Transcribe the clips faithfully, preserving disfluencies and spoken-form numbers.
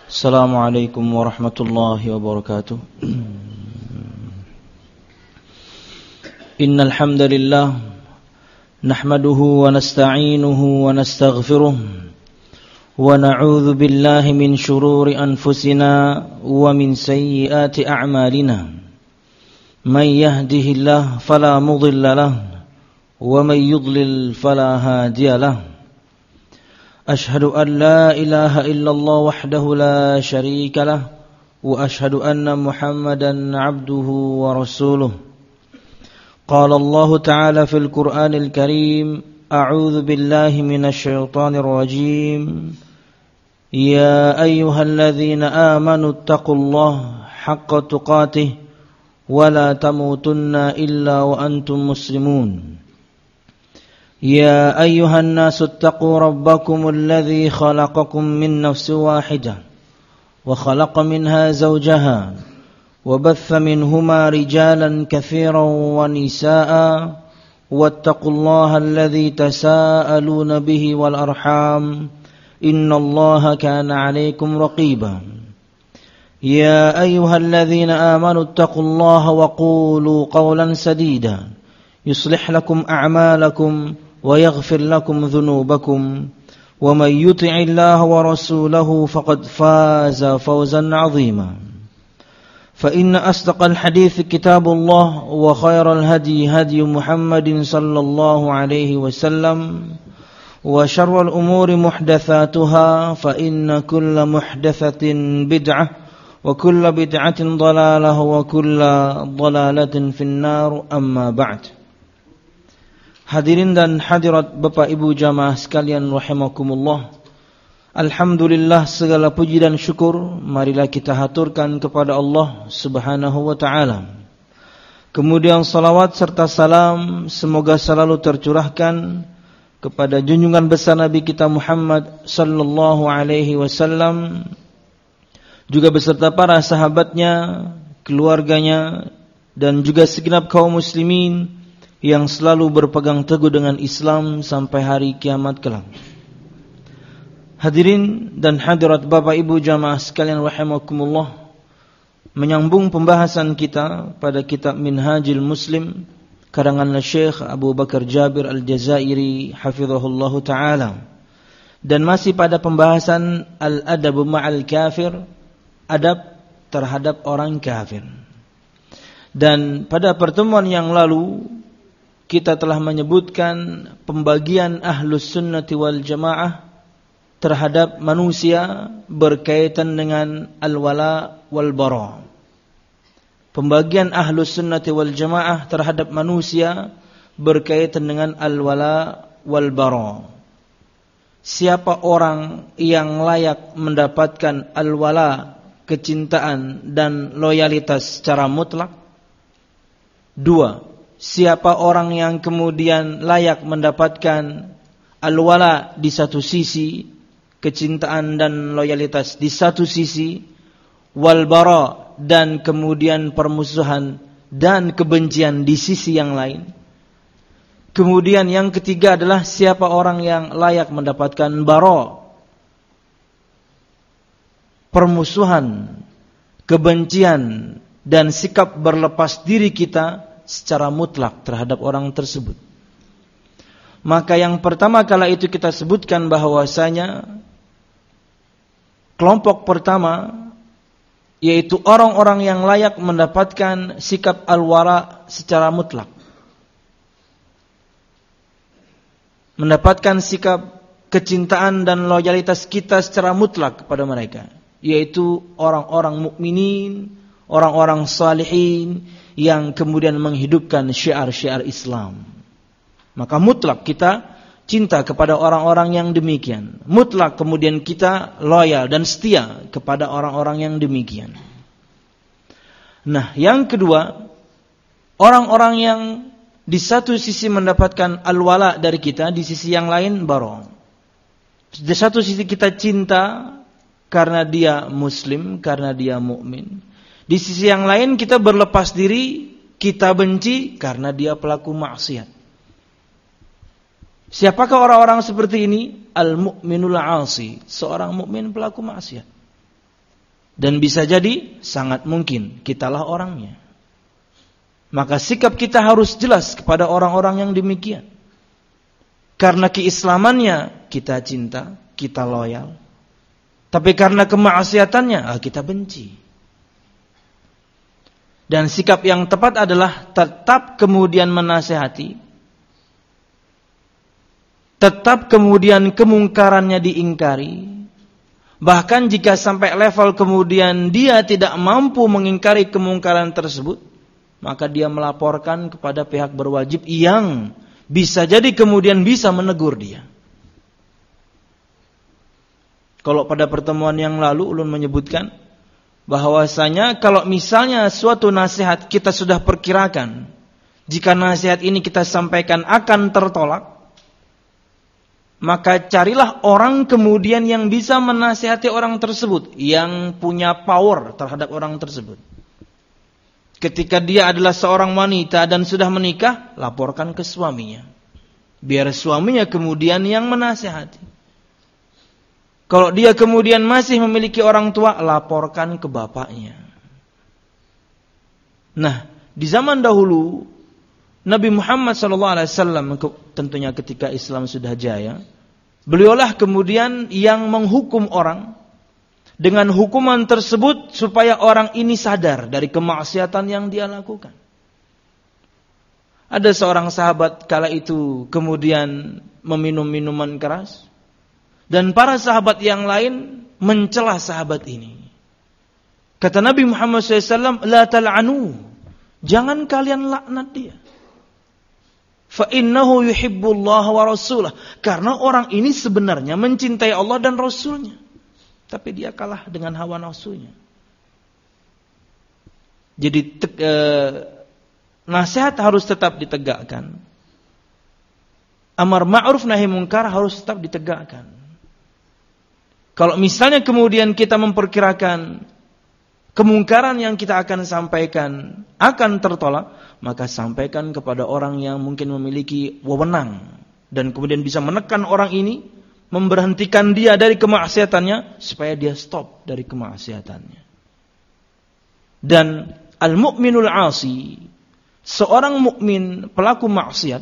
Assalamualaikum warahmatullahi wabarakatuh. Innal hamdalillah nahmaduhu wa nasta'inuhu wa nastaghfiruh wa na'udzu billahi min shururi anfusina wa min sayyiati a'malina. May yahdihillahu fala mudilla lahu wa may yudlil fala hadiya lahu. أشهد أن لا إله إلا الله وحده لا شريك له وأشهد أن محمدا عبده ورسوله. قال الله تعالى في القرآن الكريم أعوذ بالله من الشيطان الرجيم يا أيها الذين آمنوا اتقوا الله حق تقاته ولا تموتن إلا وأنتم مسلمون. يا أيها الناس اتقوا ربكم الذي خلقكم من نفس واحدة وخلق منها زوجها وبث منهما رجالا كثيرا ونساء واتقوا الله الذي تساءلون به والأرحام إن الله كان عليكم رقيبا. يا أيها الذين آمنوا اتقوا الله وقولوا قولا سديدا يصلح لكم أعمالكم ويغفر لكم ذنوبكم ومن يطع الله ورسوله فقد فاز فوزا عظيما. فإن أصدق الحديث كتاب الله وخير الهدي هدي محمد صلى الله عليه وسلم وشر الأمور محدثاتها فإن كل محدثة بدعة وكل بدعة ضلالة وكل ضلالة في النار. أما بعد. Hadirin dan hadirat Bapak Ibu jamaah sekalian rahimakumullah. Alhamdulillah, segala puji dan syukur marilah kita haturkan kepada Allah Subhanahu wa taala. Kemudian salawat serta salam semoga selalu tercurahkan kepada junjungan besar Nabi kita Muhammad sallallahu alaihi wasallam, juga beserta para sahabatnya, keluarganya, dan juga segenap kaum muslimin yang selalu berpegang teguh dengan Islam sampai hari kiamat kelak. Hadirin dan hadirat Bapak Ibu jamaah sekalian rahimakumullah, menyambung pembahasan kita pada kitab Minhajul Muslim karangan Syekh Abu Bakar Jabir Al-Jazairi hafizahullahu taala, dan masih pada pembahasan Al-Adabu Ma'al Kafir, adab terhadap orang kafir. Dan pada pertemuan yang lalu kita telah menyebutkan pembagian Ahlus Sunnati wal Jamaah terhadap manusia berkaitan dengan Al-Wala wal Bara. Pembagian Ahlus Sunnati wal Jamaah terhadap manusia berkaitan dengan Al-Wala wal Bara. Siapa orang yang layak mendapatkan Al-Wala, kecintaan dan loyalitas secara mutlak? Dua, siapa orang yang kemudian layak mendapatkan al-wala di satu sisi, kecintaan dan loyalitas di satu sisi, wal bara, dan kemudian permusuhan dan kebencian di sisi yang lain. Kemudian yang ketiga adalah siapa orang yang layak mendapatkan bara, permusuhan, kebencian dan sikap berlepas diri kita secara mutlak terhadap orang tersebut. Maka yang pertama kala itu kita sebutkan bahwasanya kelompok pertama yaitu orang-orang yang layak mendapatkan sikap al-wara secara mutlak, mendapatkan sikap kecintaan dan loyalitas kita secara mutlak kepada mereka, yaitu orang-orang mukminin, orang-orang salihin yang kemudian menghidupkan syiar-syiar Islam. Maka mutlak kita cinta kepada orang-orang yang demikian. Mutlak kemudian kita loyal dan setia kepada orang-orang yang demikian. Nah, yang kedua, orang-orang yang di satu sisi mendapatkan al-wala dari kita, di sisi yang lain bara. Di satu sisi kita cinta karena dia muslim, karena dia mukmin. Di sisi yang lain kita berlepas diri, kita benci karena dia pelaku maksiat. Siapakah orang-orang seperti ini? Al-mu'minul 'asi, seorang mukmin pelaku maksiat. Dan bisa jadi sangat mungkin kitalah orangnya. Maka sikap kita harus jelas kepada orang-orang yang demikian. Karena keislamannya kita cinta, kita loyal. Tapi karena kemaksiatannya kita benci. Dan sikap yang tepat adalah tetap kemudian menasihati. Tetap kemudian kemungkarannya diingkari. Bahkan jika sampai level kemudian dia tidak mampu mengingkari kemungkaran tersebut, maka dia melaporkan kepada pihak berwajib yang bisa jadi kemudian bisa menegur dia. Kalau pada pertemuan yang lalu ulun menyebutkan bahwasanya kalau misalnya suatu nasihat kita sudah perkirakan, jika nasihat ini kita sampaikan akan tertolak, maka carilah orang kemudian yang bisa menasihati orang tersebut, yang punya power terhadap orang tersebut. Ketika dia adalah seorang wanita dan sudah menikah, laporkan ke suaminya. Biar suaminya kemudian yang menasihati. Kalau dia kemudian masih memiliki orang tua, laporkan ke bapaknya. Nah, di zaman dahulu Nabi Muhammad shallallahu alaihi wasallam tentunya ketika Islam sudah jaya, beliaulah kemudian yang menghukum orang dengan hukuman tersebut supaya orang ini sadar dari kemaksiatan yang dia lakukan. Ada seorang sahabat kala itu kemudian meminum minuman keras dan para sahabat yang lain mencela sahabat ini. Kata Nabi Muhammad shallallahu alaihi wasallam, la tal'anu, jangan kalian laknat dia. Fa innahu yuhibbullah wa rasulah. Karena orang ini sebenarnya mencintai Allah dan Rasulnya. Tapi dia kalah dengan hawa nafsunya. Jadi te- eh, nasihat harus tetap ditegakkan. Amar ma'ruf nahi munkar harus tetap ditegakkan. Kalau misalnya kemudian kita memperkirakan kemungkaran yang kita akan sampaikan akan tertolak, maka sampaikan kepada orang yang mungkin memiliki wewenang dan kemudian bisa menekan orang ini, memberhentikan dia dari kemaksiatannya supaya dia stop dari kemaksiatannya. Dan al-mu'minul 'asi, seorang mukmin pelaku maksiat,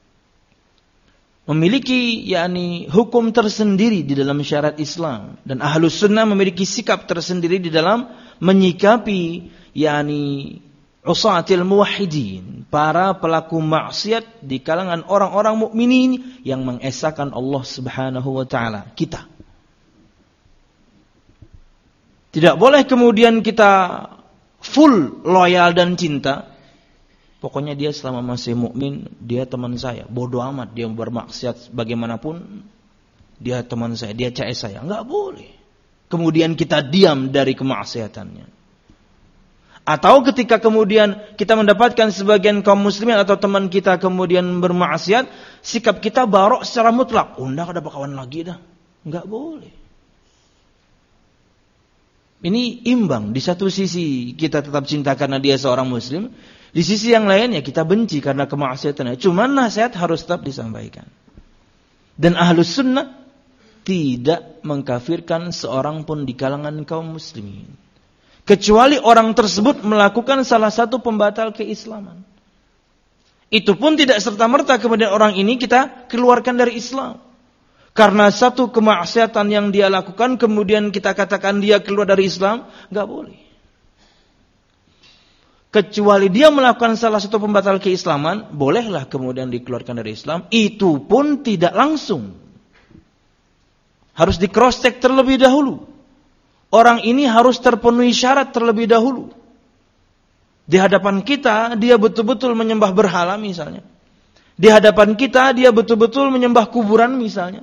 memiliki yakni hukum tersendiri di dalam syariat Islam, dan Ahlus Sunnah memiliki sikap tersendiri di dalam menyikapi yakni usatil muwahhidin, para pelaku maksiat di kalangan orang-orang mukminin yang mengesahkan Allah Subhanahu wa taala, kita. Tidak boleh kemudian kita full loyal dan cinta. Pokoknya dia selama masih mukmin, dia teman saya. Bodoh amat dia bermaksiat bagaimanapun, dia teman saya, dia C S saya. Enggak boleh. Kemudian kita diam dari kemaksiatannya. Atau ketika kemudian kita mendapatkan sebagian kaum muslimin atau teman kita kemudian bermaksiat, sikap kita barok secara mutlak. Oh, enggak ada kawan lagi dah. Enggak boleh. Ini imbang. Di satu sisi kita tetap cinta karena dia seorang muslim. Di sisi yang lain ya kita benci karena kemaksiatannya. Cuman nasihat harus tetap disampaikan. Dan Ahlus Sunnah tidak mengkafirkan seorang pun di kalangan kaum muslimin, kecuali orang tersebut melakukan salah satu pembatal keislaman. Itu pun tidak serta-merta kemudian orang ini kita keluarkan dari Islam. Karena satu kemaksiatan yang dia lakukan kemudian kita katakan dia keluar dari Islam, enggak boleh. Kecuali dia melakukan salah satu pembatal keislaman, bolehlah kemudian dikeluarkan dari Islam. Itu pun tidak langsung. Harus di cross check terlebih dahulu. Orang ini harus terpenuhi syarat terlebih dahulu. Di hadapan kita dia betul-betul menyembah berhala misalnya. Di hadapan kita dia betul-betul menyembah kuburan misalnya.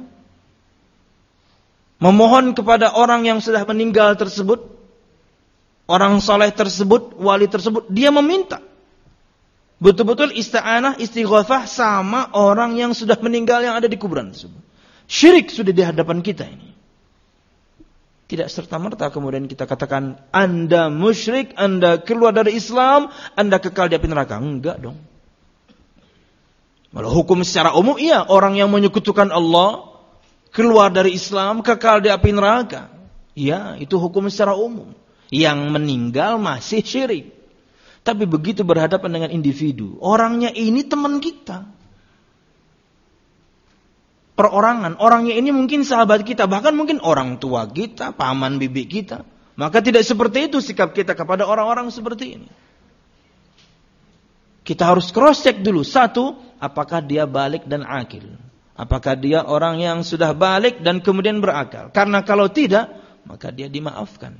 Memohon kepada orang yang sudah meninggal tersebut, orang saleh tersebut, wali tersebut, dia meminta. Betul-betul isti'anah, istighatsah sama orang yang sudah meninggal yang ada di kuburan tersebut. Syirik sudah di hadapan kita ini. Tidak serta-merta kemudian kita katakan Anda musyrik, Anda keluar dari Islam, Anda kekal di api neraka. Enggak dong. Malah hukum secara umum, iya, orang yang menyekutukan Allah keluar dari Islam, kekal di api neraka. Iya, itu hukum secara umum. Yang meninggal masih syirik. Tapi begitu berhadapan dengan individu, orangnya ini teman kita. Perorangan, orangnya ini mungkin sahabat kita, bahkan mungkin orang tua kita, paman bibi kita. Maka tidak seperti itu sikap kita kepada orang-orang seperti ini. Kita harus cross check dulu. Satu, apakah dia balik dan akil? Apakah dia orang yang sudah balik dan kemudian berakal? Karena kalau tidak, maka dia dimaafkan.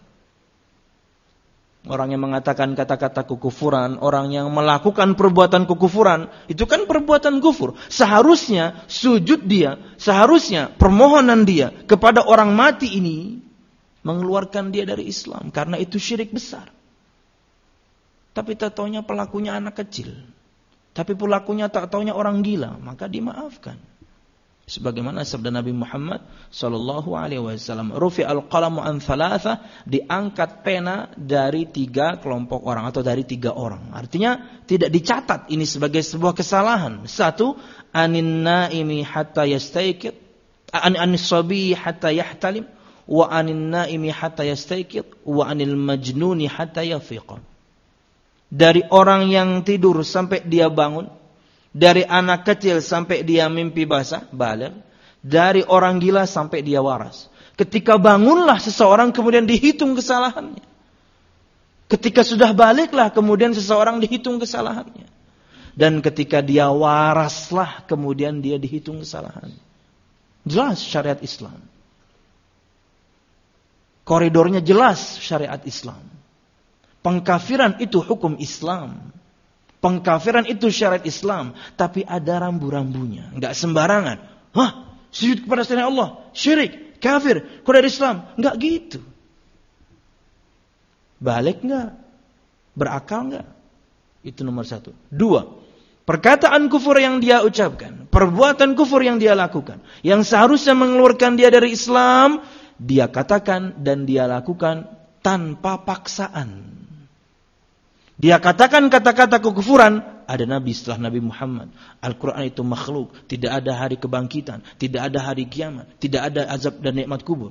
Orang yang mengatakan kata-kata kekufuran, orang yang melakukan perbuatan kekufuran, itu kan perbuatan kufur. Seharusnya sujud dia, seharusnya permohonan dia kepada orang mati ini mengeluarkan dia dari Islam, karena itu syirik besar. Tapi tak taunya pelakunya anak kecil. Tapi pelakunya tak taunya orang gila, maka dimaafkan. Sebagaimana sabda Nabi Muhammad sallallahu alaihi wasallam, rufi'al qalamu an thalatha, diangkat pena dari tiga kelompok orang atau dari tiga orang. Artinya tidak dicatat ini sebagai sebuah kesalahan. Satu, anin naimi hatta yastayqid, an anis sabi hatta yahtalim, wa anin naimi hatta yastayqid, wa anil majnuni hatta yafiq. Dari orang yang tidur sampai dia bangun, dari anak kecil sampai dia mimpi basah, baligh, dari orang gila sampai dia waras. Ketika bangunlah seseorang kemudian dihitung kesalahannya. Ketika sudah baliklah kemudian seseorang dihitung kesalahannya. Dan ketika dia waraslah kemudian dia dihitung kesalahannya. Jelas syariat Islam. Koridornya jelas syariat Islam. Pengkafiran itu hukum Islam. Pengkafiran itu syariat Islam. Tapi ada rambu-rambunya. Enggak sembarangan. Hah? Sujud kepada selain Allah. Syirik. Kafir. Kau dari Islam. Enggak gitu. Balik enggak? Berakal enggak? Itu nomor satu. Dua. Perkataan kufur yang dia ucapkan. Perbuatan kufur yang dia lakukan. Yang seharusnya mengeluarkan dia dari Islam. Dia katakan dan dia lakukan tanpa paksaan. Dia katakan kata-kata kekufuran, ada Nabi setelah Nabi Muhammad. Al-Quran itu makhluk, tidak ada hari kebangkitan, tidak ada hari kiamat, tidak ada azab dan nikmat kubur.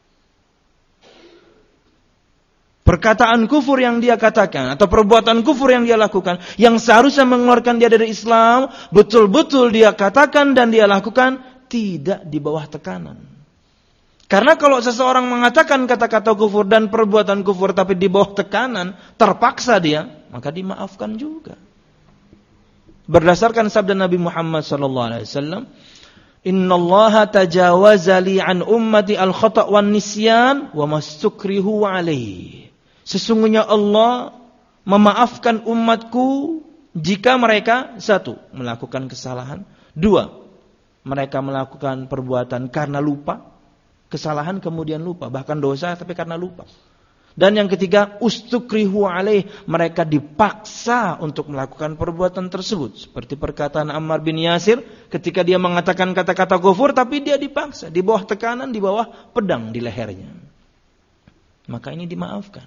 Perkataan kufur yang dia katakan, atau perbuatan kufur yang dia lakukan, yang seharusnya mengeluarkan dia dari Islam, betul-betul dia katakan dan dia lakukan, tidak di bawah tekanan. Karena kalau seseorang mengatakan kata-kata kufur dan perbuatan kufur tapi di bawah tekanan, terpaksa dia, maka dimaafkan juga. Berdasarkan sabda Nabi Muhammad sallallahu alaihi wasallam, "Innallaha tajawaza li an ummati al-khata' wan nisyan wa mastukrihu alaihi." Sesungguhnya Allah memaafkan umatku jika mereka satu, melakukan kesalahan, dua, mereka melakukan perbuatan karena lupa. Kesalahan kemudian lupa, bahkan dosa tapi karena lupa. Dan yang ketiga, ustukrihu alaih, mereka dipaksa untuk melakukan perbuatan tersebut. Seperti perkataan Ammar bin Yasir ketika dia mengatakan kata-kata kufur tapi dia dipaksa, di bawah tekanan, di bawah pedang di lehernya. Maka ini dimaafkan.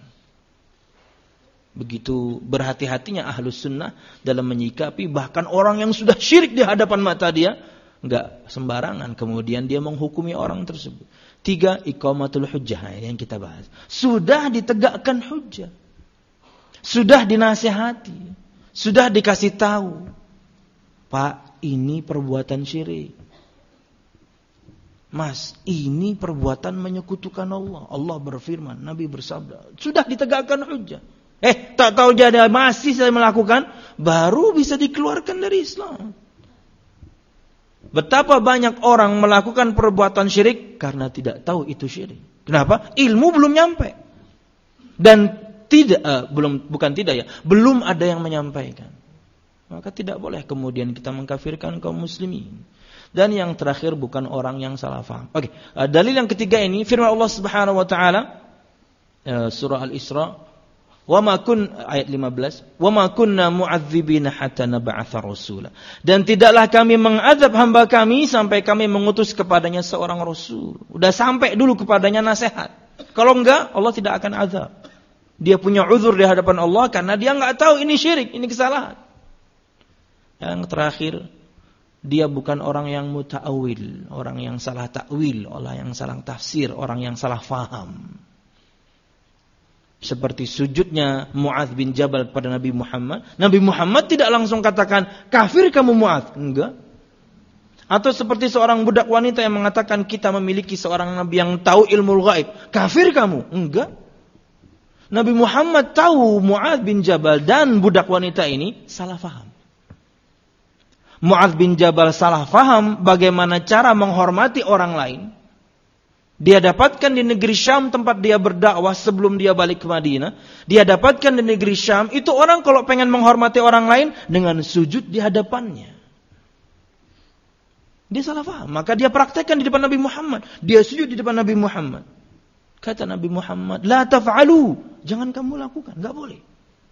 Begitu berhati-hatinya ahlus sunnah dalam menyikapi bahkan orang yang sudah syirik di hadapan mata dia, enggak sembarangan kemudian dia menghukumi orang tersebut. Tiga, iqamatul hujjah yang kita bahas. Sudah ditegakkan hujjah. Sudah dinasihati. Sudah dikasih tahu. Pak, ini perbuatan syirik. Mas, ini perbuatan menyekutukan Allah. Allah berfirman, Nabi bersabda. Sudah ditegakkan hujjah. Eh, tak tahu jadi masih saya melakukan, baru bisa dikeluarkan dari Islam. Betapa banyak orang melakukan perbuatan syirik karena tidak tahu itu syirik. Kenapa? Ilmu belum nyampe. Dan tidak uh, belum bukan tidak ya, belum ada yang menyampaikan. Maka tidak boleh kemudian kita mengkafirkan kaum muslimin. Dan yang terakhir bukan orang yang salah faham. Oke, uh, dalil yang ketiga ini firman Allah Subhanahu wa taala uh, surah Al-Isra, wa ma kun ayat lima belas, wa ma kunna mu'adzibina hatta nab'atha rasula. Dan tidaklah kami mengazab hamba kami sampai kami mengutus kepadanya seorang rasul. Udah sampai dulu kepadanya nasihat. Kalau enggak, Allah tidak akan azab. Dia punya uzur di hadapan Allah karena dia enggak tahu ini syirik, ini kesalahan. Yang terakhir, dia bukan orang yang muta'awil, orang yang salah takwil, orang yang salah tafsir, orang yang salah faham. Seperti sujudnya Mu'adz bin Jabal pada Nabi Muhammad. Nabi Muhammad tidak langsung katakan, kafir kamu Mu'adz. Enggak. Atau seperti seorang budak wanita yang mengatakan, kita memiliki seorang Nabi yang tahu ilmu ghaib. Kafir kamu. Enggak. Nabi Muhammad tahu Mu'adz bin Jabal dan budak wanita ini salah faham. Mu'adz bin Jabal salah faham bagaimana cara menghormati orang lain. Dia dapatkan di negeri Syam tempat dia berdakwah sebelum dia balik ke Madinah. Dia dapatkan di negeri Syam, itu orang kalau pengen menghormati orang lain dengan sujud di hadapannya. Dia salah faham, maka dia praktekkan di depan Nabi Muhammad. Dia sujud di depan Nabi Muhammad. Kata Nabi Muhammad, la taf'alu, jangan kamu lakukan, enggak boleh.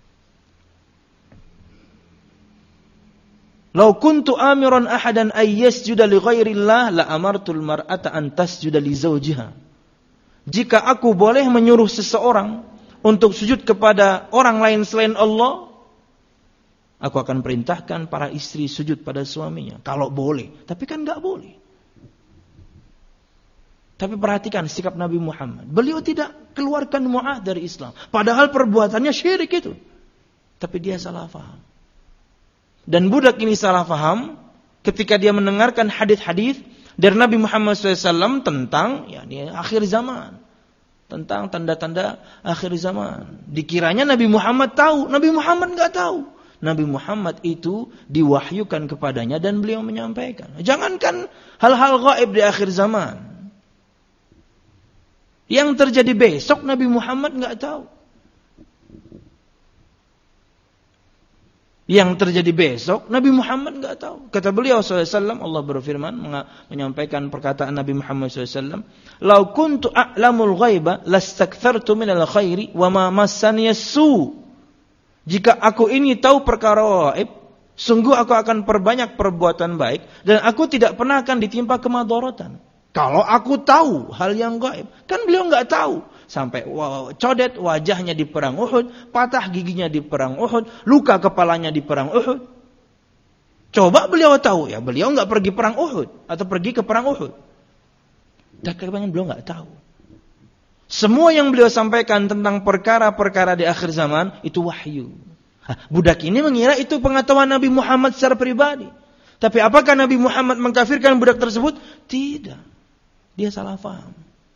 Lau kuntu amiran ahadan ay yasjuda li ghairillah la amartul mar'ata an tasjuda li zawjiha. Jika aku boleh menyuruh seseorang untuk sujud kepada orang lain selain Allah, aku akan perintahkan para istri sujud pada suaminya. Kalau boleh, tapi kan enggak boleh. Tapi perhatikan sikap Nabi Muhammad. Beliau tidak keluarkan Mu'adz dari Islam. Padahal perbuatannya syirik itu. Tapi dia salah faham. Dan budak ini salah faham ketika dia mendengarkan hadis-hadis dari Nabi Muhammad shallallahu alaihi wasallam tentang yakni akhir zaman, tentang tanda-tanda akhir zaman. Dikiranya Nabi Muhammad tahu, Nabi Muhammad enggak tahu. Nabi Muhammad itu diwahyukan kepadanya dan beliau menyampaikan. Jangankan hal-hal gaib di akhir zaman, yang terjadi besok Nabi Muhammad enggak tahu. Yang terjadi besok Nabi Muhammad enggak tahu. Kata beliau shallallahu alaihi wasallam, Allah berfirman menyampaikan perkataan Nabi Muhammad shallallahu alaihi wasallam, "Lau kuntu a'lamul ghaiba lastakthartu minal khairi wa ma massani as-su." Jika aku ini tahu perkara gaib, sungguh aku akan perbanyak perbuatan baik dan aku tidak pernah akan ditimpa kemadaratan. Kalau aku tahu hal yang gaib, kan beliau enggak tahu. Sampai codet wajahnya di perang Uhud, patah giginya di perang Uhud, luka kepalanya di perang Uhud. Coba beliau tahu, ya beliau enggak pergi perang Uhud atau pergi ke perang Uhud. Dan kebanyakan beliau enggak tahu. Semua yang beliau sampaikan tentang perkara-perkara di akhir zaman itu wahyu. Hah, budak ini mengira itu pengetahuan Nabi Muhammad secara pribadi. Tapi apakah Nabi Muhammad mengkafirkan budak tersebut? Tidak. Dia salah faham.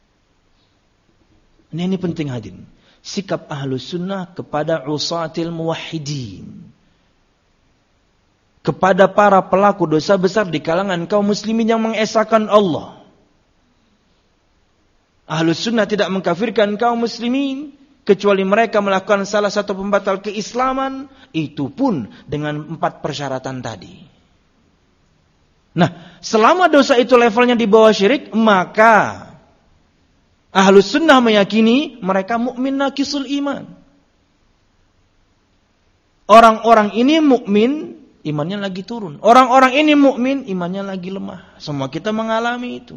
Ini, ini penting hadirin. Sikap Ahlus Sunnah kepada usatil muwahhidin. Kepada para pelaku dosa besar di kalangan kaum muslimin yang mengesahkan Allah. Ahlus Sunnah tidak mengkafirkan kaum muslimin kecuali mereka melakukan salah satu pembatal keislaman, itu pun dengan empat persyaratan tadi. Nah, selama dosa itu levelnya di bawah syirik, maka Ahlus Sunnah meyakini mereka mukmin naqisul iman. Orang-orang ini mukmin, imannya lagi turun. Orang-orang ini mukmin, imannya lagi lemah. Semua kita mengalami itu.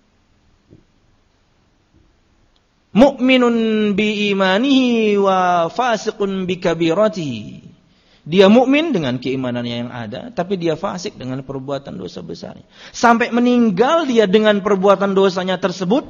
Mukminun bi imanihi wa fasiqun bi kabiratihi. Dia mukmin dengan keimanannya yang ada, tapi dia fasik dengan perbuatan dosa besarnya. Sampai meninggal dia dengan perbuatan dosanya tersebut,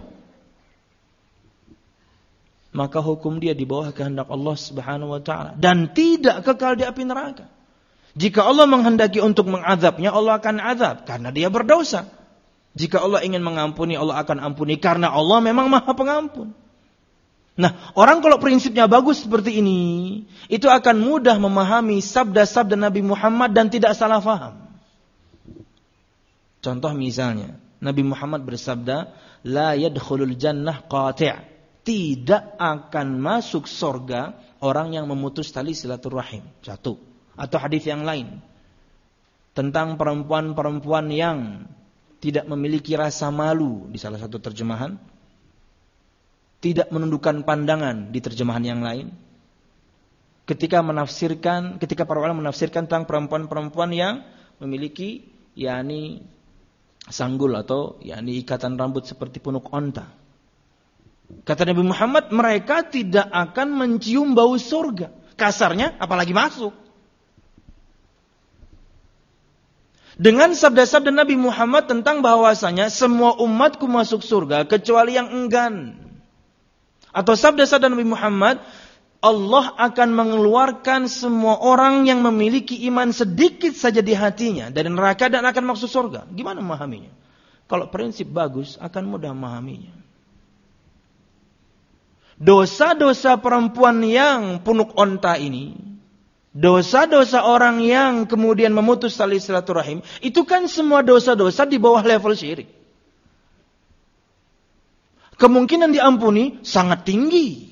maka hukum dia di bawah kehendak Allah Subhanahu wa taala dan tidak kekal di api neraka. Jika Allah menghendaki untuk mengazabnya, Allah akan azab karena dia berdosa. Jika Allah ingin mengampuni, Allah akan ampuni karena Allah memang Maha Pengampun. Nah, orang kalau prinsipnya bagus seperti ini, itu akan mudah memahami sabda-sabda Nabi Muhammad dan tidak salah faham. Contoh misalnya, Nabi Muhammad bersabda, "La yadkhulul jannah qati'." Tidak akan masuk surga orang yang memutus tali silaturahim. Satu. Atau hadis yang lain tentang perempuan-perempuan yang tidak memiliki rasa malu di salah satu terjemahan, tidak menundukkan pandangan di terjemahan yang lain. Ketika menafsirkan, ketika para ulama menafsirkan tentang perempuan-perempuan yang memiliki yakni sanggul atau yakni ikatan rambut seperti punuk onta. Kata Nabi Muhammad, mereka tidak akan mencium bau surga. Kasarnya, apalagi masuk. Dengan sabda-sabda Nabi Muhammad tentang bahwasanya semua umatku masuk surga kecuali yang enggan. Atau sabda-sabda Nabi Muhammad, Allah akan mengeluarkan semua orang yang memiliki iman sedikit saja di hatinya dari neraka dan akan masuk surga. Gimana memahaminya? Kalau prinsip bagus, akan mudah memahaminya. Dosa-dosa perempuan yang punuk onta ini, dosa-dosa orang yang kemudian memutus tali silaturahim, itu kan semua dosa-dosa di bawah level syirik. Kemungkinan diampuni sangat tinggi.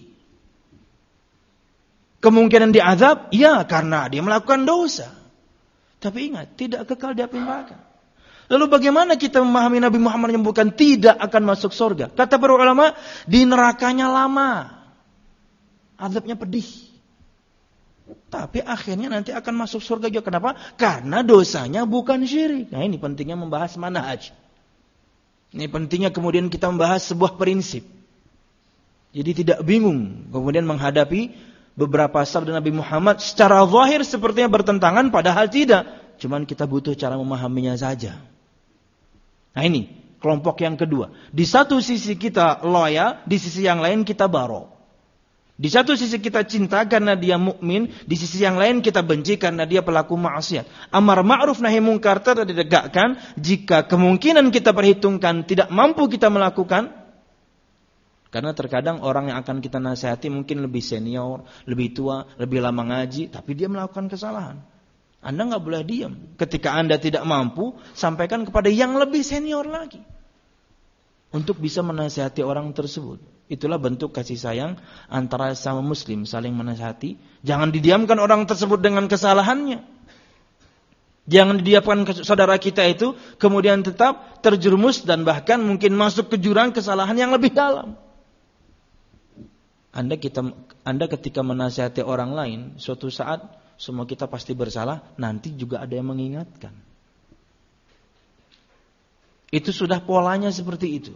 Kemungkinan diazab, ya karena dia melakukan dosa. Tapi ingat, tidak kekal di api neraka. Lalu bagaimana kita memahami Nabi Muhammad menyebutkan tidak akan masuk surga? Kata para ulama, di nerakanya lama. Azabnya pedih. Tapi akhirnya nanti akan masuk surga juga. Kenapa? Karena dosanya bukan syirik. Nah ini pentingnya membahas manhaj. Ini pentingnya kemudian kita membahas sebuah prinsip. Jadi tidak bingung kemudian menghadapi beberapa sabda Nabi Muhammad secara zahir sepertinya bertentangan, padahal tidak. Cuman kita butuh cara memahaminya saja. Nah ini kelompok yang kedua. Di satu sisi kita loyal, di sisi yang lain kita baro. Di satu sisi kita cinta karena dia mukmin, di sisi yang lain kita benci karena dia pelaku maksiat. Amar ma'ruf nahi munkar tidak ditegakkan jika kemungkinan kita perhitungkan tidak mampu kita melakukan. Karena terkadang orang yang akan kita nasihati mungkin lebih senior, lebih tua, lebih lama ngaji, tapi dia melakukan kesalahan. Anda nggak boleh diam. Ketika Anda tidak mampu, sampaikan kepada yang lebih senior lagi. Untuk bisa menasihati orang tersebut. Itulah bentuk kasih sayang antara sama muslim, saling menasihati. Jangan didiamkan orang tersebut dengan kesalahannya. Jangan didiamkan saudara kita itu, kemudian tetap terjerumus dan bahkan mungkin masuk ke jurang kesalahan yang lebih dalam. Anda kita, Anda ketika menasihati orang lain, suatu saat semua kita pasti bersalah, nanti juga ada yang mengingatkan. Itu sudah polanya seperti itu.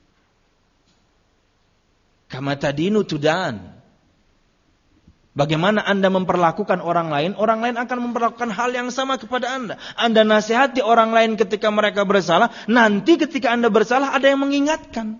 Kama tadinu tudan. Bagaimana Anda memperlakukan orang lain, orang lain akan memperlakukan hal yang sama kepada Anda. Anda nasihati orang lain ketika mereka bersalah, nanti ketika Anda bersalah ada yang mengingatkan.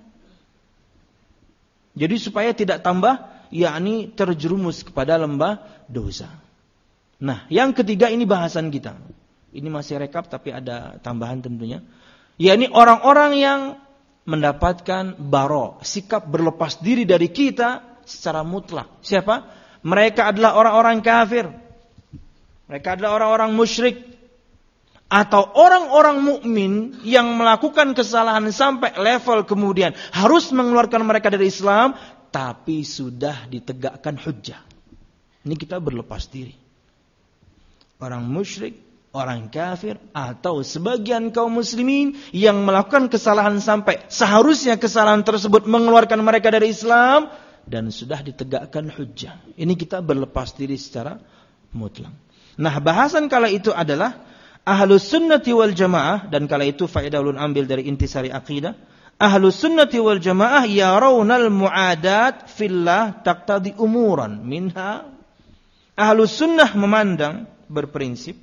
Jadi supaya tidak tambah, yakni terjerumus kepada lembah dosa. Nah, yang ketiga ini bahasan kita. Ini masih rekap tapi ada tambahan tentunya. Yakni orang-orang yang mendapatkan baro, sikap berlepas diri dari kita secara mutlak. Siapa? Mereka adalah orang-orang kafir. Mereka adalah orang-orang musyrik. Atau orang-orang mukmin yang melakukan kesalahan sampai level kemudian harus mengeluarkan mereka dari Islam, tapi sudah ditegakkan hujjah. Ini kita berlepas diri. Orang musyrik, orang kafir, atau sebagian kaum muslimin yang melakukan kesalahan sampai seharusnya kesalahan tersebut mengeluarkan mereka dari Islam dan sudah ditegakkan hujjah. Ini kita berlepas diri secara mutlak. Nah, bahasan kala itu adalah Ahlus sunnati wal jamaah, dan kala itu faedah ulun ambil dari intisari aqidah. Ahlus sunnati wal jamaah yarawnal mu'adat fillah taqtadi umuran minha. Ahlus sunnah memandang, berprinsip,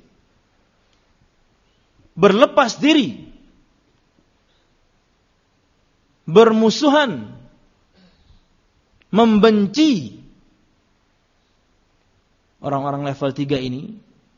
berlepas diri, bermusuhan, membenci orang-orang level tiga ini.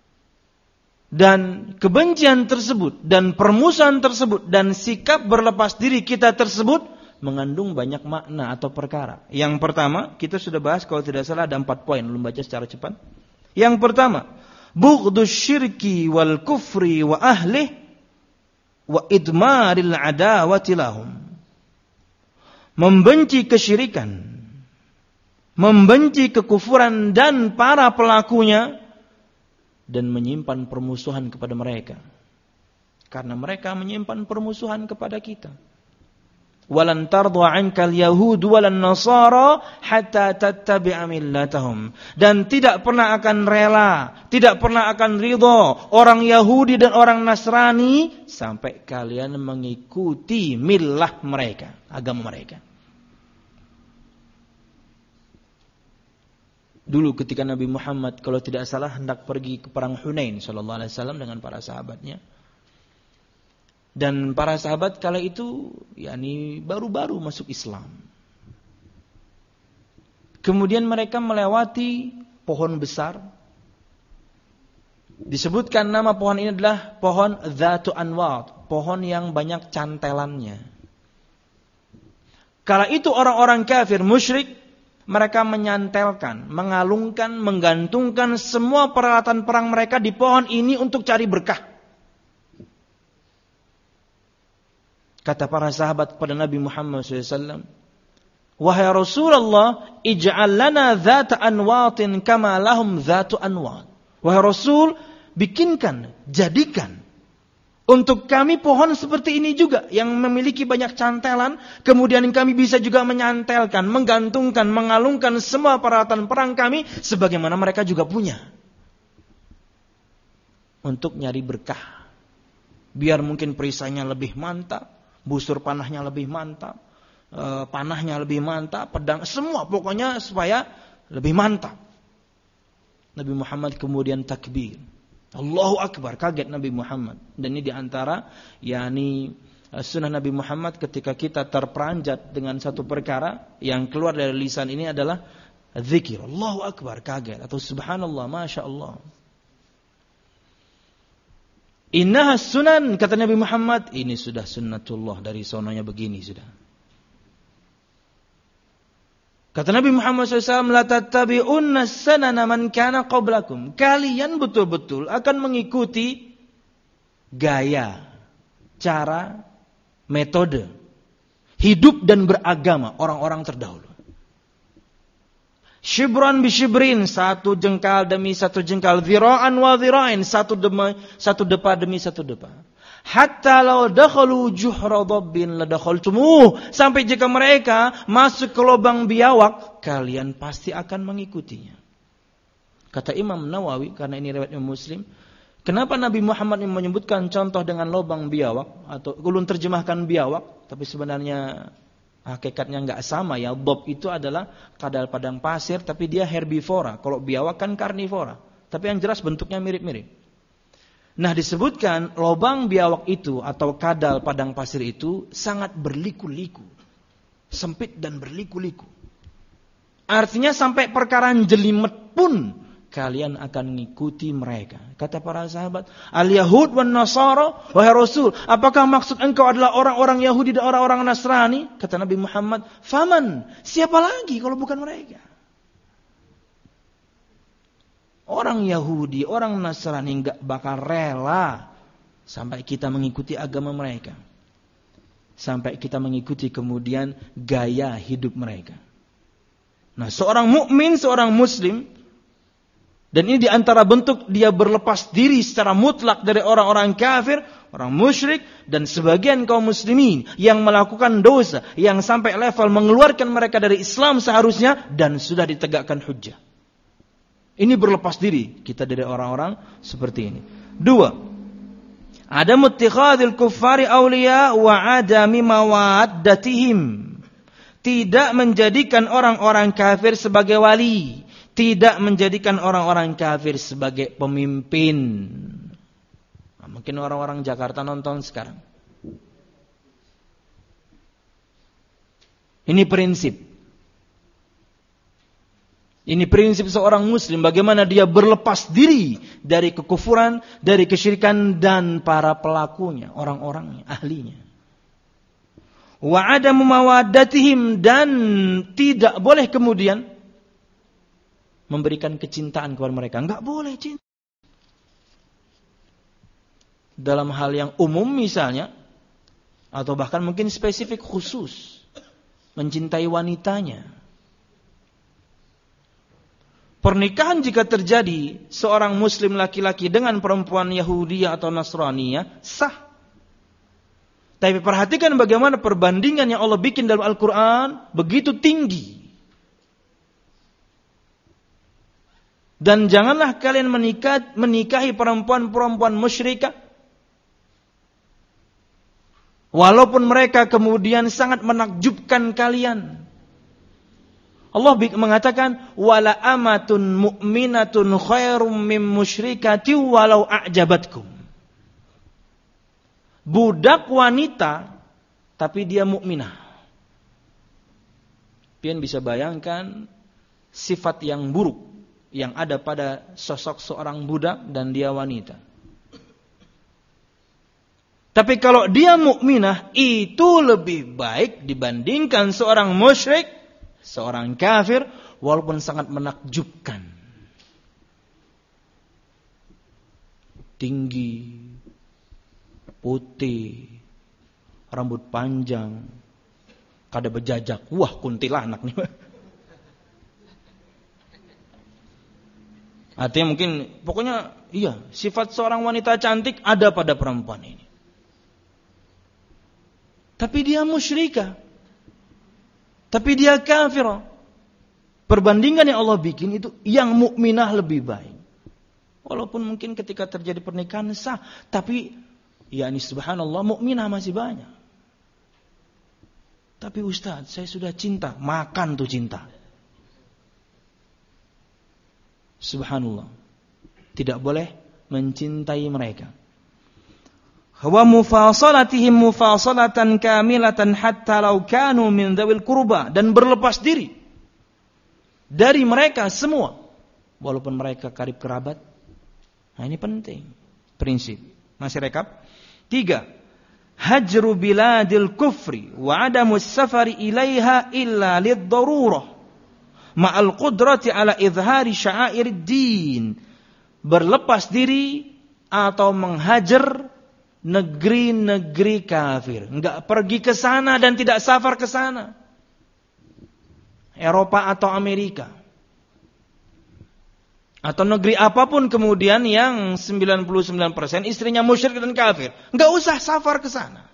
Dan kebencian tersebut dan permusuhan tersebut dan sikap berlepas diri kita tersebut mengandung banyak makna atau perkara. Yang pertama, kita sudah bahas kalau tidak salah ada empat poin, belum baca secara cepat. Yang pertama, bughdus syirki wal kufri wa ahlih wa idmaril adawati lahum. Membenci kesyirikan, membenci kekufuran dan para pelakunya, dan menyimpan permusuhan kepada mereka. Karena mereka menyimpan permusuhan kepada kita. Walan tardha 'ankal yahud walan nasara hatta tattabi'a millatahum. Dan tidak pernah akan rela, tidak pernah akan ridha orang Yahudi dan orang Nasrani sampai kalian mengikuti millah mereka, agama mereka. Dulu ketika Nabi Muhammad kalau tidak salah hendak pergi ke perang Hunain sallallahu alaihi wasallam dengan para sahabatnya. Dan para sahabat kala itu yakni baru-baru masuk Islam. Kemudian mereka melewati pohon besar. Disebutkan nama pohon ini adalah pohon Dzatu Anwat, pohon yang banyak cantelannya. Kala itu orang-orang kafir musyrik, mereka menyantelkan, mengalungkan, menggantungkan semua peralatan perang mereka di pohon ini untuk cari berkah. Kata para sahabat kepada Nabi Muhammad shallallahu alaihi wasallam, wahai Rasulullah, ij'al lana dzata anwatin kama lahum dzatu anwat. Wahai Rasul, bikinkan, jadikan untuk kami pohon seperti ini juga yang memiliki banyak cantelan, kemudian kami bisa juga menyantelkan, menggantungkan, mengalungkan semua peralatan perang kami sebagaimana mereka juga punya. Untuk nyari berkah. Biar mungkin perisainya lebih mantap, busur panahnya lebih mantap, e, panahnya lebih mantap, pedang, semua pokoknya supaya lebih mantap. Nabi Muhammad kemudian takbir. Allahu Akbar, kaget Nabi Muhammad. Dan ini diantara yakni sunnah Nabi Muhammad ketika kita terperanjat dengan satu perkara yang keluar dari lisan ini adalah zikir. Allahu Akbar, kaget. Atau subhanallah, masya Allah. Innaha sunan, kata Nabi Muhammad, ini sudah sunnatullah, dari sononya begini sudah. Kata Nabi Muhammad shallallahu alaihi wasallam, la tattabi'unna sanana man kana qablakum. Kalian betul-betul akan mengikuti gaya, cara, metode hidup dan beragama orang-orang terdahulu. Shibran bi shibrin, satu jengkal demi satu jengkal, dhira'an wa dhira'in, satu demi satu depa demi satu depa. Hatta law dakhalu juhra dhabbin la dakhaltumuh, sampai jika mereka masuk ke lubang biawak, kalian pasti akan mengikutinya. Kata Imam Nawawi, karena ini riwayat Imam Muslim, kenapa Nabi Muhammad menyebutkan contoh dengan lubang biawak, atau ulun terjemahkan biawak, tapi sebenarnya hakikatnya enggak sama ya. Dhab itu adalah kadal padang pasir, tapi dia herbivora. Kalau biawak kan karnivora. Tapi yang jelas bentuknya mirip-mirip. Nah, disebutkan lubang biawak itu atau kadal padang pasir itu sangat berliku-liku. Sempit dan berliku-liku. Artinya sampai perkara jelimet pun kalian akan mengikuti mereka. Kata para sahabat, al-Yahud wan Nasara, wahai Rasul, apakah maksud engkau adalah orang-orang Yahudi dan orang-orang Nasrani? Kata Nabi Muhammad, faman, siapa lagi kalau bukan mereka? Orang Yahudi, orang Nasrani enggak bakal rela sampai kita mengikuti agama mereka. Sampai kita mengikuti kemudian gaya hidup mereka. Nah, seorang mukmin, seorang muslim, dan ini diantara bentuk dia berlepas diri secara mutlak dari orang-orang kafir, orang musyrik, dan sebagian kaum muslimin yang melakukan dosa, yang sampai level mengeluarkan mereka dari Islam seharusnya, dan sudah ditegakkan hujjah. Ini berlepas diri kita dari orang-orang seperti ini. Dua, ada muttikhadil kuffari awliya wa adami mawaddatihim. Tidak menjadikan orang-orang kafir sebagai wali. Tidak menjadikan orang-orang kafir sebagai pemimpin. Nah, mungkin orang-orang Jakarta nonton sekarang. Ini prinsip. Ini prinsip seorang muslim, bagaimana dia berlepas diri dari kekufuran, dari kesyirikan dan para pelakunya, orang-orangnya, ahlinya. Wa adamu mawaddatihim, dan tidak boleh kemudian memberikan kecintaan kepada mereka. Enggak boleh cinta. Dalam hal yang umum misalnya, atau bahkan mungkin spesifik khusus, mencintai wanitanya. Pernikahan jika terjadi seorang muslim laki-laki dengan perempuan Yahudi atau Nasraniyah sah. Tapi perhatikan bagaimana perbandingan yang Allah bikin dalam Al-Quran begitu tinggi. Dan janganlah kalian menikah, menikahi perempuan-perempuan musyrikah. Walaupun mereka kemudian sangat menakjubkan kalian. Allah mengatakan wala amatun mu'minatun khairum mim musyrikati walau a'jabatkum. Budak wanita tapi dia mukminah. Pian bisa bayangkan sifat yang buruk yang ada pada sosok seorang budak dan dia wanita. Tapi kalau dia mukminah, itu lebih baik dibandingkan seorang musyrik, seorang kafir, walaupun sangat menakjubkan. Tinggi, putih, rambut panjang, kada bejajak. Wah, kuntilanak nih. Artinya mungkin, pokoknya iya, sifat seorang wanita cantik ada pada perempuan ini. Tapi dia musyrikah. Tapi dia kafirah. Perbandingan yang Allah bikin itu yang mukminah lebih baik. Walaupun mungkin ketika terjadi pernikahan sah, tapi ya ini subhanallah mukminah masih banyak. Tapi Ustaz, saya sudah cinta, makan tuh cinta. Subhanallah. Tidak boleh mencintai mereka. Wa mufasalatihim mufasalatan kamilatan hatta law kanu min dzawil qurba, dan berlepas diri dari mereka semua walaupun mereka karib kerabat. Nah, ini penting prinsip. Masih rekap. Tiga, hajru biladil kufri wa adamus safari ilaiha illa lid-darurah ma'al qudrati ala izhari sya'airid din. Berlepas diri atau menghajar negeri-negeri kafir. Enggak pergi ke sana dan tidak safar ke sana. Eropa atau Amerika. Atau negeri apapun kemudian yang sembilan puluh sembilan persen istrinya musyrik dan kafir. Enggak usah safar ke sana.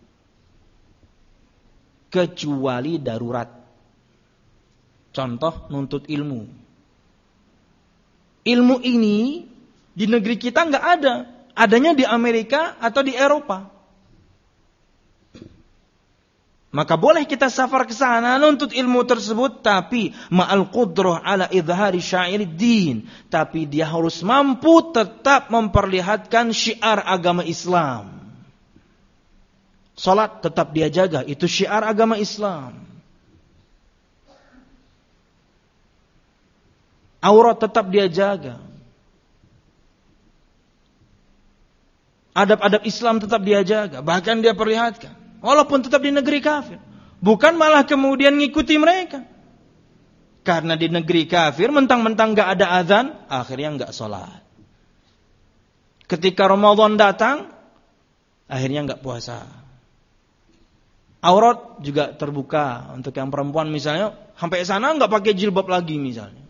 Kecuali darurat. Contoh nuntut ilmu. Ilmu ini di negeri kita enggak ada. Adanya di Amerika atau di Eropa. Maka boleh kita safar ke sana nuntut ilmu tersebut, tapi ma'al qudrah ala izhari sya'airid din, tapi dia harus mampu tetap memperlihatkan syiar agama Islam. Salat tetap dia jaga, itu syiar agama Islam. Aurat tetap dia jaga. Adab-adab Islam tetap dia jaga, bahkan dia perlihatkan. Walaupun tetap di negeri kafir. Bukan malah kemudian ngikuti mereka. Karena di negeri kafir, mentang-mentang gak ada azan, akhirnya gak sholat. Ketika Ramadan datang, akhirnya gak puasa. Aurat juga terbuka. Untuk yang perempuan misalnya, sampai sana gak pakai jilbab lagi misalnya.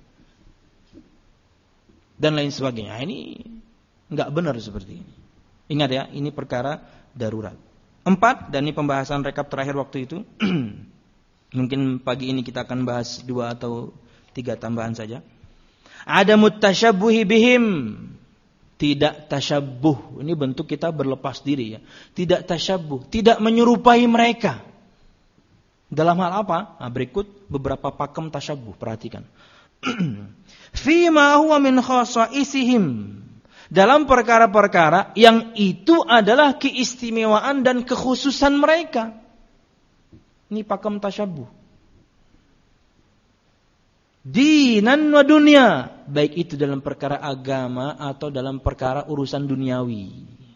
Dan lain sebagainya. Ini gak benar seperti ini. Ingat ya, ini perkara darurat. Empat, dan ini pembahasan rekap terakhir waktu itu. Mungkin pagi ini kita akan bahas dua atau tiga tambahan saja. Ada mutasyabuhi bihim. Tidak tasyabbuh. Ini bentuk kita berlepas diri ya. Tidak tasyabbuh. Tidak menyerupai mereka. Dalam hal apa? Nah, berikut beberapa pakem tasyabbuh. Perhatikan. Fima huwa min khasaisihim. Dalam perkara-perkara yang itu adalah keistimewaan dan kekhususan mereka. Ini pakem tasyabbuh. Dinan wa dunya, baik itu dalam perkara agama atau dalam perkara urusan duniawi.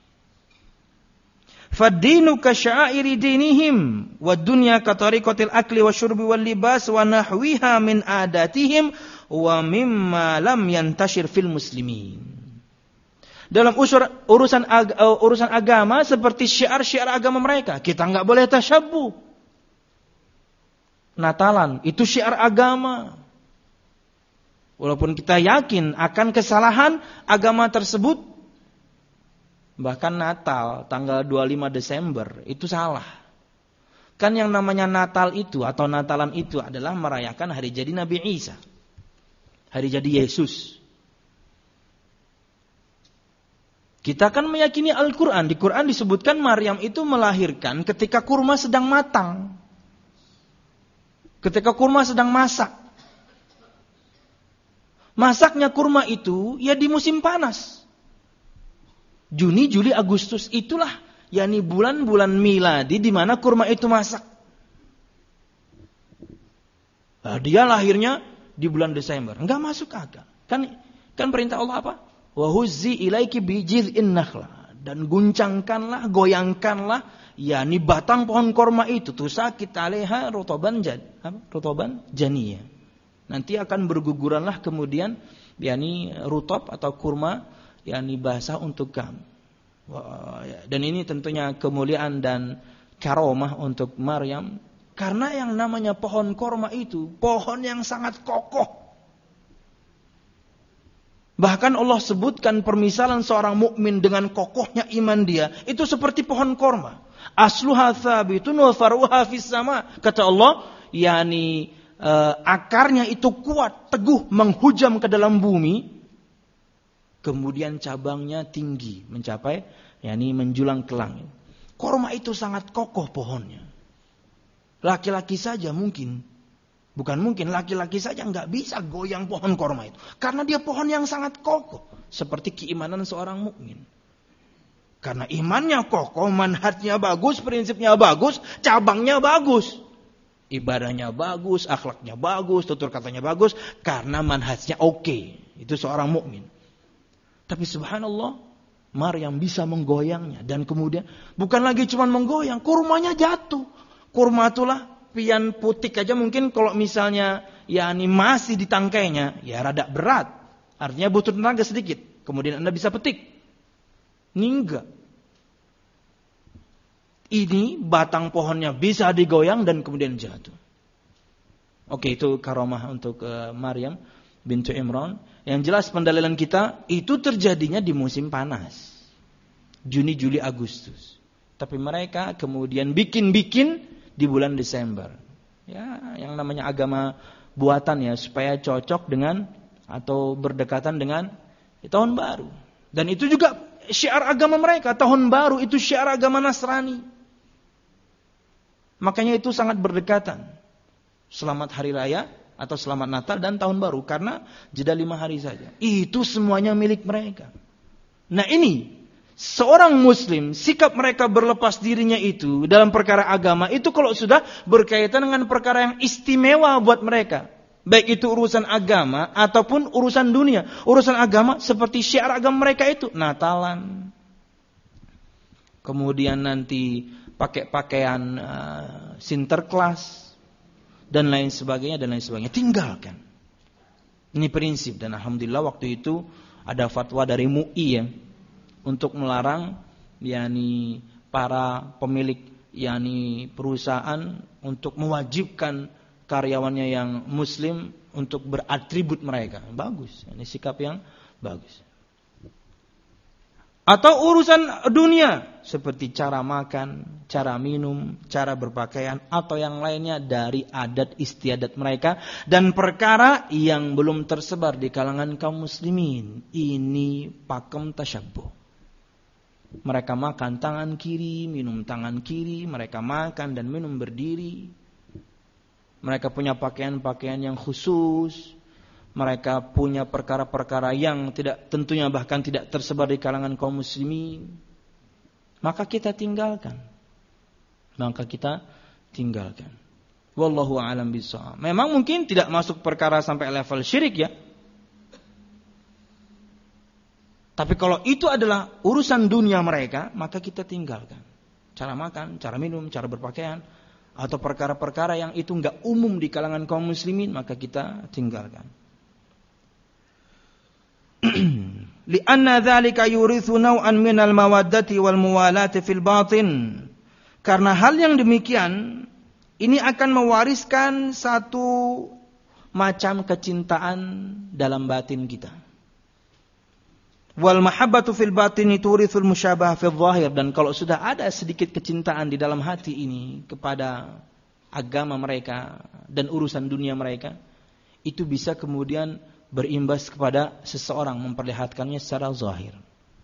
Fad-dinu ka sya'airi dinihim wa dunya ka tariqatil akli wa syurbi wal libas wa nahwiha min adatihim wa mimma lam yantashir fil muslimin. Dalam urusan urusan agama seperti syiar-syiar agama mereka, kita enggak boleh tasyabbuh. Natalan itu syiar agama. Walaupun kita yakin akan kesalahan agama tersebut, bahkan Natal tanggal dua puluh lima Desember itu salah. Kan yang namanya Natal itu atau Natalan itu adalah merayakan hari jadi Nabi Isa. Hari jadi Yesus. Kita kan meyakini Al-Quran. Di Quran disebutkan Maryam itu melahirkan ketika kurma sedang matang. Ketika kurma sedang masak. Masaknya kurma itu ya di musim panas. Juni, Juli, Agustus. Itulah yakni bulan-bulan miladi di mana kurma itu masak. Nah, dia lahirnya di bulan Desember. Enggak masuk akal. Kan kan perintah Allah apa? Wa huzzi ilaiki bi jiz'in nakhlah. Dan guncangkanlah, goyangkanlah yakni batang pohon korma itu, tusakit alaiha rutaban jad, apa? Rutaban janiyah. Nanti akan berguguranlah kemudian yakni rutab atau kurma yakni basah untuk kamu. Dan ini tentunya kemuliaan dan karomah untuk Maryam, karena yang namanya pohon korma itu pohon yang sangat kokoh. Bahkan Allah sebutkan permisalan seorang mukmin dengan kokohnya iman dia itu seperti pohon korma. Asluha tsabitun wa faruha fis sama. Kata Allah, yakni uh, akarnya itu kuat, teguh, menghujam ke dalam bumi. Kemudian cabangnya tinggi, mencapai yakni menjulang ke langit. Korma itu sangat kokoh pohonnya. Laki-laki saja mungkin Bukan mungkin, laki-laki saja nggak bisa goyang pohon korma itu. Karena dia pohon yang sangat kokoh. Seperti keimanan seorang mukmin. Karena imannya kokoh, manhajnya bagus, prinsipnya bagus, cabangnya bagus. Ibadahnya bagus, akhlaknya bagus, tutur katanya bagus. Karena manhajnya oke. Itu seorang mukmin. Tapi subhanallah, Maryam bisa menggoyangnya. Dan kemudian, bukan lagi cuma menggoyang, kurmanya jatuh. Kurma itulah pian putik aja mungkin kalau misalnya ya ini masih di tangkainya ya rada berat, artinya butuh tenaga sedikit, kemudian Anda bisa petik. Enggak, ini batang pohonnya bisa digoyang dan kemudian jatuh. Oke, itu karomah untuk uh, Maryam bintu Imran. Yang jelas pendalilan kita itu terjadinya di musim panas, Juni, Juli, Agustus. Tapi mereka kemudian bikin-bikin di bulan Desember. Ya, yang namanya agama buatan ya, supaya cocok dengan atau berdekatan dengan ya, tahun baru. Dan itu juga syiar agama mereka, tahun baru itu syiar agama Nasrani. Makanya itu sangat berdekatan. Selamat Hari Raya atau Selamat Natal dan Tahun Baru, karena jeda lima hari saja. Itu semuanya milik mereka. Nah ini seorang muslim, sikap mereka berlepas dirinya itu dalam perkara agama, itu kalau sudah berkaitan dengan perkara yang istimewa buat mereka. Baik itu urusan agama ataupun urusan dunia. Urusan agama seperti syiar agama mereka itu, Natalan. Kemudian nanti pakai pakaian uh, Sinterklas dan lain sebagainya dan lain sebagainya. Tinggalkan. Ini prinsip, dan alhamdulillah waktu itu ada fatwa dari M U I ya, untuk melarang yakni para pemilik yakni perusahaan untuk mewajibkan karyawannya yang muslim untuk beratribut mereka. Bagus, ini sikap yang bagus. Atau urusan dunia seperti cara makan, cara minum, cara berpakaian atau yang lainnya dari adat istiadat mereka dan perkara yang belum tersebar di kalangan kaum muslimin. Ini pakem tasyabbuh. Mereka makan tangan kiri, minum tangan kiri, mereka makan dan minum berdiri. Mereka punya pakaian-pakaian yang khusus. Mereka punya perkara-perkara yang tidak, tentunya bahkan tidak tersebar di kalangan kaum muslimin. Maka kita tinggalkan. Maka kita tinggalkan. Wallahu a'lam bishawab. Memang mungkin tidak masuk perkara sampai level syirik ya. Tapi kalau itu adalah urusan dunia mereka, maka kita tinggalkan. Cara makan, cara minum, cara berpakaian, atau perkara-perkara yang itu enggak umum di kalangan kaum muslimin, maka kita tinggalkan. Li'anna dzalika yurithu naw'an minal mawaddati wal muwalati fil batin. Karena hal yang demikian ini akan mewariskan satu macam kecintaan dalam batin kita. Wal mahabbatu fil batini turithul musyabah fil zahir. Dan kalau sudah ada sedikit kecintaan di dalam hati ini kepada agama mereka dan urusan dunia mereka, itu bisa kemudian berimbas kepada seseorang, memperlihatkannya secara zahir.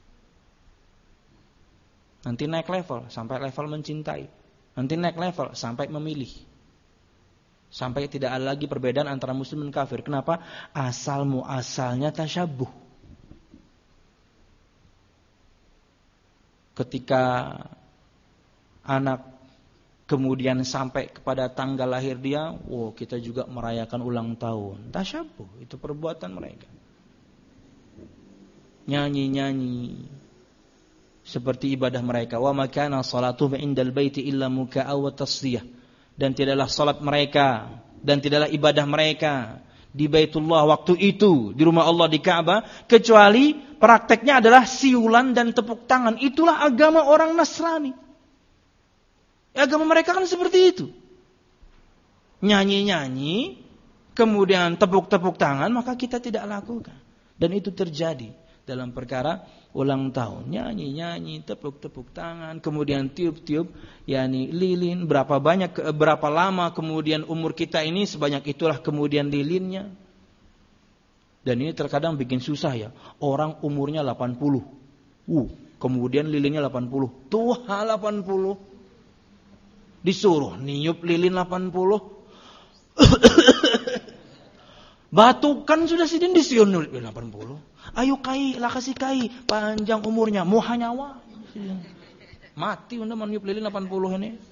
Nanti naik level sampai level mencintai. Nanti naik level sampai memilih. Sampai tidak ada lagi perbedaan antara muslim dan kafir. Kenapa? Asal muasalnya tasyabuh. Ketika anak kemudian sampai kepada tanggal lahir dia, wow, kita juga merayakan ulang tahun. Tasyabuh, itu perbuatan mereka. Nyanyi-nyanyi seperti ibadah mereka. Wa ma kana salatuhum indal baiti illa muka'a wa tasdiyah. Dan tidaklah salat mereka dan tidaklah ibadah mereka di Baitullah waktu itu, di rumah Allah di Ka'bah, kecuali prakteknya adalah siulan dan tepuk tangan. Itulah agama orang Nasrani. Agama mereka kan seperti itu. Nyanyi-nyanyi, kemudian tepuk-tepuk tangan, maka kita tidak lakukan. Dan itu terjadi dalam perkara ulang tahun. Nyanyi-nyanyi, tepuk-tepuk tangan, kemudian tiup-tiup, yakni lilin. Berapa banyak, berapa lama kemudian umur kita ini, sebanyak itulah kemudian lilinnya. Dan ini terkadang bikin susah ya. Orang umurnya delapan puluh. Uh, kemudian lilinnya delapan puluh. Tua delapan puluh. Disuruh niup lilin delapan puluh. Batukan sudah sidin disiun delapan puluh. Ayo kai, lah kasih kai, panjang umurnya, muha nyawa. Mati unda niup lilin delapan puluh ini.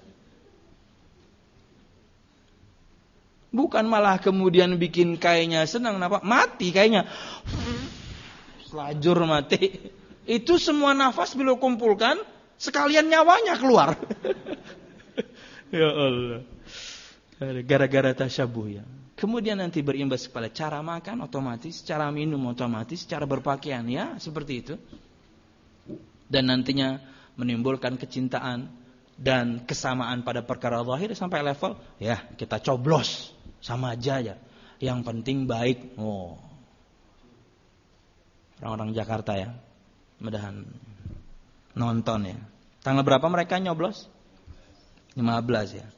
Bukan malah kemudian bikin kainya senang, napa? Mati kainya. Selajur mati. Itu semua nafas bila kumpulkan, sekalian nyawanya keluar. Ya Allah. Gara-gara tasyabuh ya. Kemudian nanti berimbas kepada cara makan otomatis, cara minum otomatis, cara berpakaian ya, seperti itu. Dan nantinya menimbulkan kecintaan dan kesamaan pada perkara zahir sampai level ya, kita coblos sama aja ya. Yang penting baik. Oh. Orang-orang Jakarta ya. Mudahan nonton ya. Tanggal berapa mereka nyoblos? lima belas ya.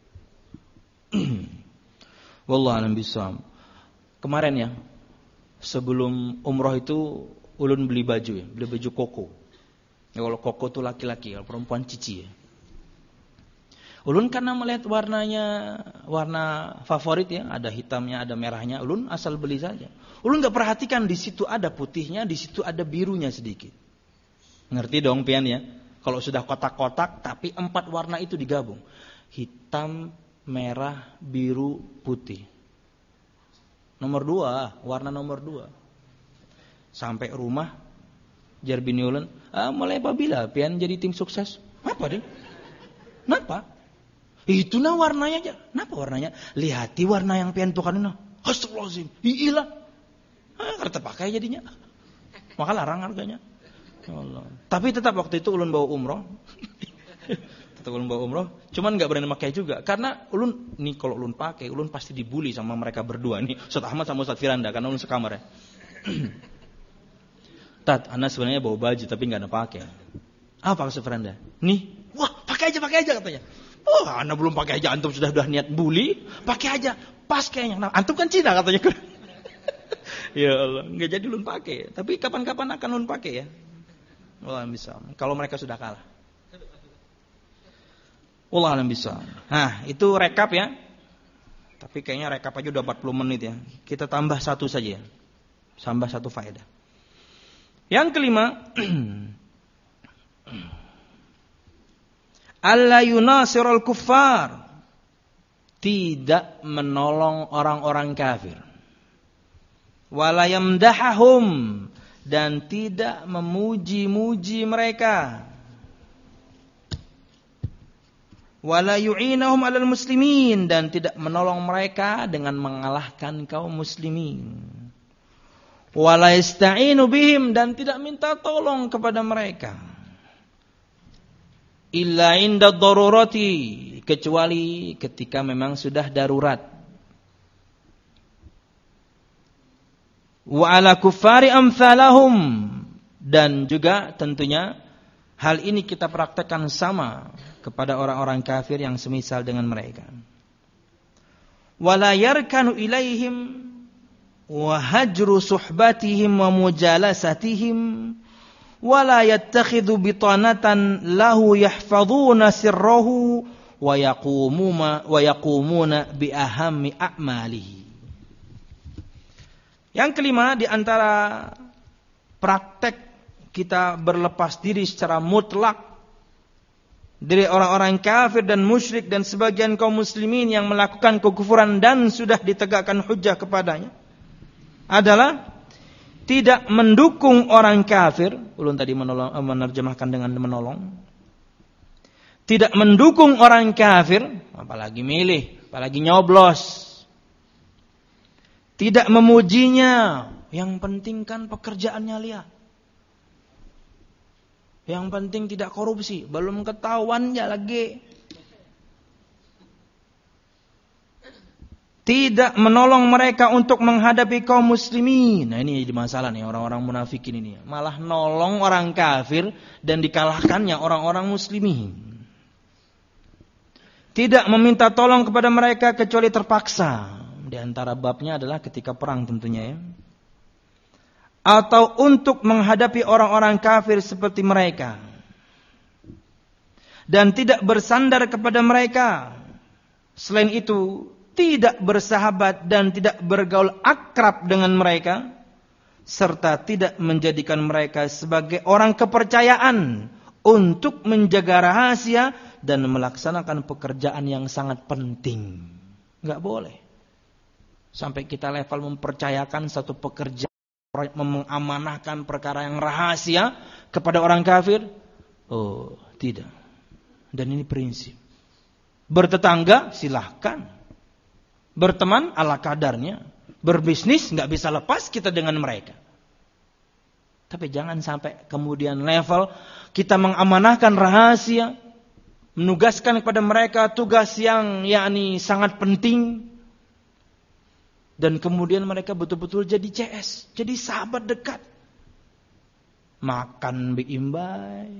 Wallahu a'lam bishawab. Kemarin ya, sebelum umroh itu ulun beli baju ya, beli baju koko. Ya, kalau koko itu laki-laki, kalau perempuan cici ya. Ulun karena melihat warnanya, warna favorit ya, ada hitamnya, ada merahnya, ulun asal beli saja. Ulun enggak perhatikan di situ ada putihnya, di situ ada birunya sedikit. Ngerti dong pian ya? Kalau sudah kotak-kotak, tapi empat warna itu digabung. Hitam, merah, biru, putih. Nomor dua, warna nomor dua. Sampai rumah, jar bini ulun, ah, mulai apabila pian jadi tim sukses? Apa deh? Kenapa? Itu nah warnanya aja. Kenapa warnanya? Lihati warna yang pian tukan nah. Astagfirullahaladzim. Iilah. Ah, karena terpakai jadinya. Maka larang harganya. Allah. Tapi tetap waktu itu ulun bawa umroh. Tetap ulun bawa umroh. Cuman gak berani pakai juga. Karena ulun, nih kalau ulun pakai, ulun pasti dibully sama mereka berdua nih. Ustaz Ahmad sama Ustaz Firanda. Karena ulun sekamar ya. Tat, Ana sebenarnya bawa baju tapi gak ada pakai. Apa Ustaz Firanda? Nih, wah pakai aja, pakai aja katanya. Oh, Ana belum pakai aja. Antum sudah sudah niat bully. Pakai aja. Pas kayaknya. Nah, antum kan Cina katanya. Ya Allah. Gak jadi ulun pakai. Tapi kapan-kapan akan ulun pakai ya. Wallah bisa. Kalau mereka sudah kalah. Wallah bisa. Nah, itu rekap ya. Tapi kayaknya rekap aja udah empat puluh menit ya. Kita tambah satu saja ya. Tambah satu faedah. Yang kelima, alla yunasirul kuffar. Tidak menolong orang-orang kafir. Wala yamdahahum. Dan tidak memuji-muji mereka. Wala yu'inahum 'alal muslimin, dan tidak menolong mereka dengan mengalahkan kaum muslimin. Wala yasta'inu bihim, dan tidak minta tolong kepada mereka. Illa inda darurati, kecuali ketika memang sudah darurat. Wa ala kuffari amsalahum, dan juga tentunya hal ini kita praktekkan sama kepada orang-orang kafir yang semisal dengan mereka. Wala yarkanu ilaihim wa hajru suhbatihim wa mujalasatihim wala yattakhidhu bitanatan lahu yahfazuna sirrahu wa yaqumuna wa yaqumuna bi ahammi a'malihi. Yang kelima, di antara praktek kita berlepas diri secara mutlak dari orang-orang kafir dan musyrik dan sebagian kaum muslimin yang melakukan kekufuran dan sudah ditegakkan hujjah kepadanya adalah tidak mendukung orang kafir. Ulun tadi menolong, menerjemahkan dengan menolong. Tidak mendukung orang kafir, apalagi milih, apalagi nyoblos. Tidak memujinya, yang penting kan pekerjaannya lihat. Yang penting tidak korupsi, belum ketahuan ya lagi. Tidak menolong mereka untuk menghadapi kaum muslimin. Nah ini jadi masalah nih orang-orang munafikin ini. Malah nolong orang kafir dan dikalahkannya orang-orang muslimin. Tidak meminta tolong kepada mereka kecuali terpaksa. Di antara babnya adalah ketika perang tentunya ya. Atau untuk menghadapi orang-orang kafir seperti mereka. Dan tidak bersandar kepada mereka. Selain itu, tidak bersahabat dan tidak bergaul akrab dengan mereka. Serta tidak menjadikan mereka sebagai orang kepercayaan untuk menjaga rahasia dan melaksanakan pekerjaan yang sangat penting. Enggak boleh. Sampai kita level mempercayakan satu pekerjaan, mengamanahkan perkara yang rahasia kepada orang kafir. Oh, tidak. Dan ini prinsip. Bertetangga silahkan. Berteman ala kadarnya. Berbisnis nggak bisa lepas kita dengan mereka. Tapi jangan sampai kemudian level kita mengamanahkan rahasia, menugaskan kepada mereka tugas yang yakni sangat penting. Dan kemudian mereka betul-betul jadi C S, jadi sahabat dekat. Makan beimbai,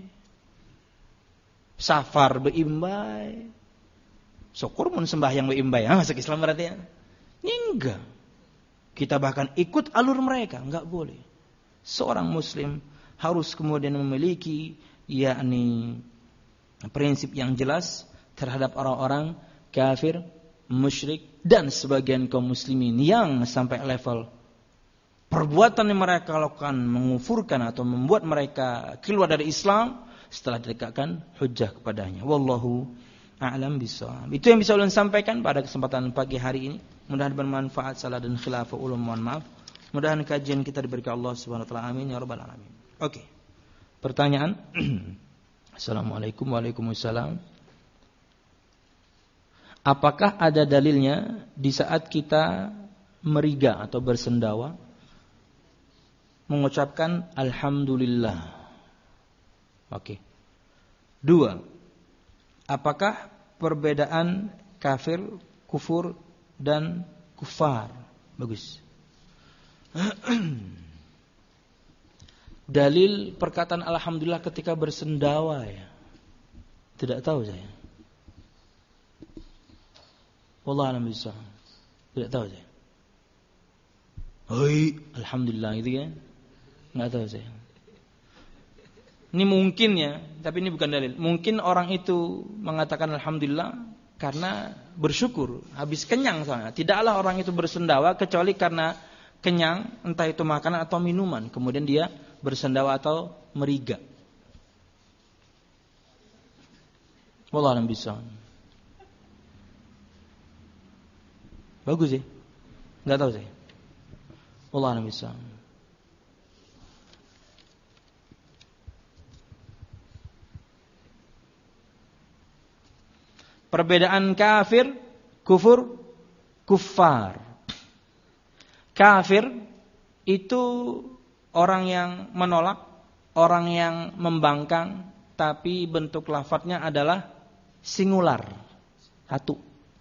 safar beimbai, syukur mun sembahyang beimbai. Ah, masuk Islam berarti ya? Ini enggak. Kita bahkan ikut alur mereka, enggak boleh. Seorang muslim harus kemudian memiliki yakni prinsip yang jelas terhadap orang-orang kafir, musyrik dan sebagian kaum muslimin yang sampai level perbuatan yang mereka lakukan mengufurkan atau membuat mereka keluar dari Islam setelah ditegakkan hujjah kepadanya. Wallahu a'lam bishawab. Itu yang bisa ulun sampaikan pada kesempatan pagi hari ini. Mudah-mudahan bermanfaat. Salah dan khilaf ulun mohon maaf. Mudah-mudahan kajian kita diberikan Allah Subhanahu wa taala. Amin ya rabbal alamin. Oke. Okay. Pertanyaan. Assalamualaikum Waalaikumsalam. Apakah ada dalilnya di saat kita meriga atau bersendawa mengucapkan alhamdulillah? Oke. Dua. Apakah perbedaan kafir, kufur dan kufar? Bagus. Dalil perkataan alhamdulillah ketika bersendawa ya. Tidak tahu saya. Wallah alam bisa. Tidak tahu saya. Hoi, alhamdulillah gitu kan. Enggak tahu saya. Ini mungkin ya, tapi ini bukan dalil. Mungkin orang itu mengatakan alhamdulillah karena bersyukur, habis kenyang soalnya. Tidaklah orang itu bersendawa kecuali karena kenyang, entah itu makanan atau minuman. Kemudian dia bersendawa atau meriga. Wallah alam bisa. Bagus ya? Enggak tahu saya. Wallah alam bisa. Perbedaan kafir, kufur, kuffar. Kafir itu orang yang menolak, orang yang membangkang, tapi bentuk lafadznya adalah singular, satu.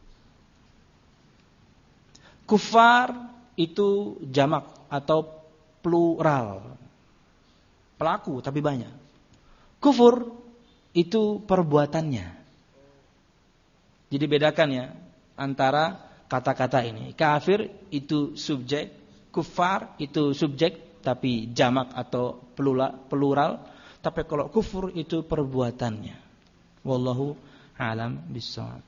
Kuffar itu jamak atau plural. Pelaku tapi banyak. Kufur itu perbuatannya. Jadi bedakan ya antara kata-kata ini. Kafir itu subjek, kuffar itu subjek tapi jamak atau plural. Tapi kalau kufur itu perbuatannya. Wallahu a'lam bishawab.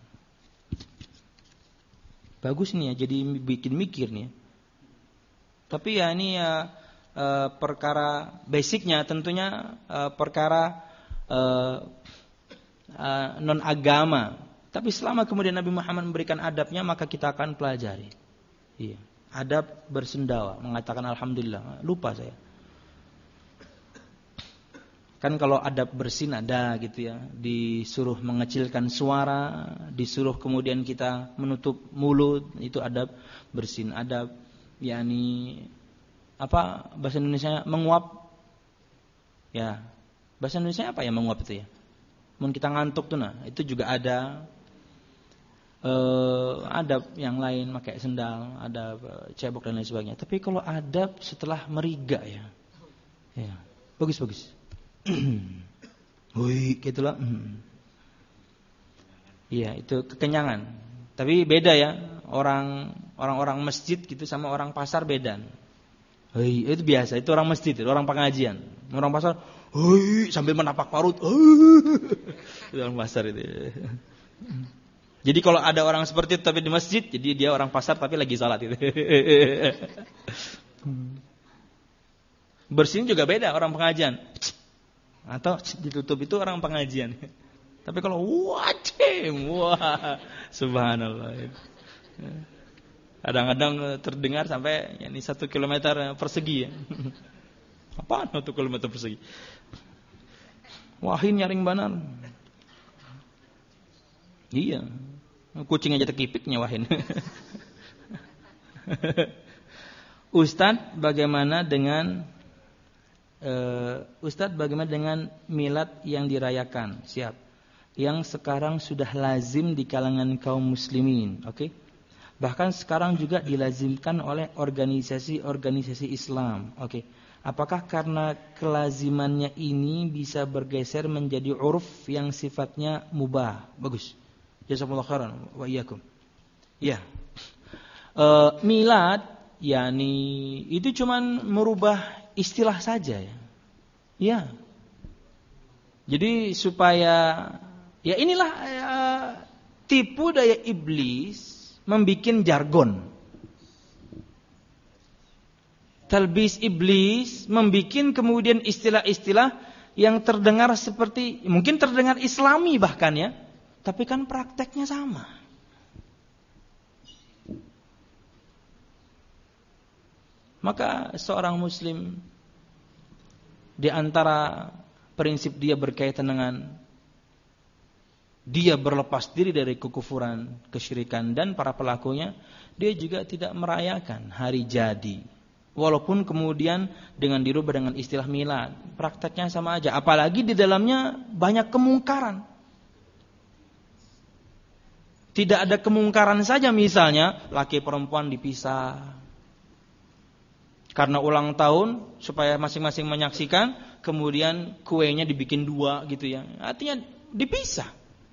Bagus nih ya, jadi bikin mikir nih. Tapi ya ini ya e, perkara basicnya tentunya e, perkara e, uh, non agama. Tapi selama kemudian Nabi Muhammad memberikan adabnya, maka kita akan pelajari. Iya. Adab bersendawa, mengatakan alhamdulillah. Lupa saya. Kan kalau adab bersin ada gitu ya, disuruh mengecilkan suara, disuruh kemudian kita menutup mulut, itu adab bersin. Adab yakni apa bahasa Indonesia menguap. Ya. Bahasa Indonesia apa ya menguap itu ya? Mun kita ngantuk tuh nah, itu juga ada eh, adab yang lain, pakai sendal, adab cebok dan lain sebagainya. Tapi kalau adab setelah meriga ya. Ya, bagus-bagus. Wih, gitulah. Iya, itu kekenyangan. Tapi beda ya, orang orang-orang masjid gitu sama orang pasar beda. Hei, itu biasa, itu orang masjid, itu orang pengajian. Orang pasar, hei, sambil menapak parut. Itu orang pasar itu. Jadi kalau ada orang seperti itu tapi di masjid, jadi dia orang pasar tapi lagi salat itu. Bersin juga beda orang pengajian. Atau ditutup itu orang pengajian. Tapi kalau wajim, wah, subhanallah. Kadang-kadang terdengar sampai yakni satu kilometer persegi ya. Apaan satu kilometer persegi? Wahin nyaring banar. Iya, kucing aja terkipiknya wahin. Ustadz, bagaimana dengan Uh, Ustadz, bagaimana dengan milad yang dirayakan? Siap. Yang sekarang sudah lazim di kalangan kaum muslimin, oke? Okay? Bahkan sekarang juga dilazimkan oleh organisasi-organisasi Islam, oke? Okay? Apakah karena kelazimannya ini bisa bergeser menjadi uruf yang sifatnya mubah? Bagus. Jazakumullah khairan wa iyyakum. Ya. Uh, milad, yakni itu cuman merubah istilah saja ya. Ya. Jadi supaya ya inilah ya, tipu daya iblis membikin jargon. Talbis iblis membikin kemudian istilah-istilah yang terdengar seperti mungkin terdengar Islami bahkan ya, tapi kan prakteknya sama. Maka seorang muslim di antara prinsip dia berkaitan dengan dia berlepas diri dari kekufuran, kesyirikan dan para pelakunya, dia juga tidak merayakan hari jadi. Walaupun kemudian dengan dirubah dengan istilah milad, prakteknya sama aja. Apalagi di dalamnya banyak kemungkaran. Tidak ada kemungkaran saja, misalnya laki perempuan dipisah. Karena ulang tahun supaya masing-masing menyaksikan, kemudian kuenya dibikin dua gitu ya. Artinya dipisah.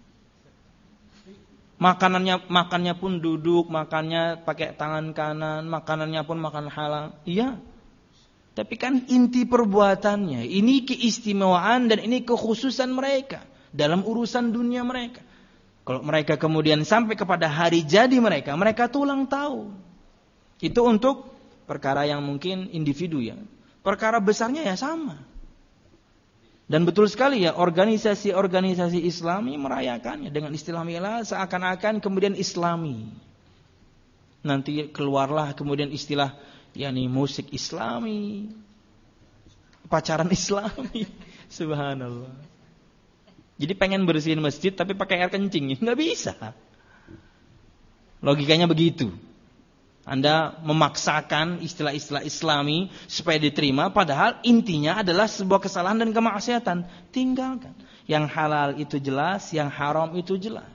Makanannya makannya pun duduk, makannya pakai tangan kanan, makanannya pun makan halal. Iya. Tapi kan inti perbuatannya, ini keistimewaan dan ini kekhususan mereka dalam urusan dunia mereka. Kalau mereka kemudian sampai kepada hari jadi mereka, mereka tuh ulang tahun. Itu untuk perkara yang mungkin individu ya. Perkara besarnya ya sama. Dan betul sekali ya, organisasi-organisasi Islami merayakannya dengan istilah milad seakan-akan kemudian Islami. Nanti keluarlah kemudian istilah yakni musik Islami, pacaran Islami. Subhanallah. Jadi pengen bersihin masjid tapi pakai air kencing, nggak bisa. Logikanya begitu. Anda memaksakan istilah-istilah Islami supaya diterima, padahal intinya adalah sebuah kesalahan dan kemaksiatan. Tinggalkan. Yang halal itu jelas, yang haram itu jelas.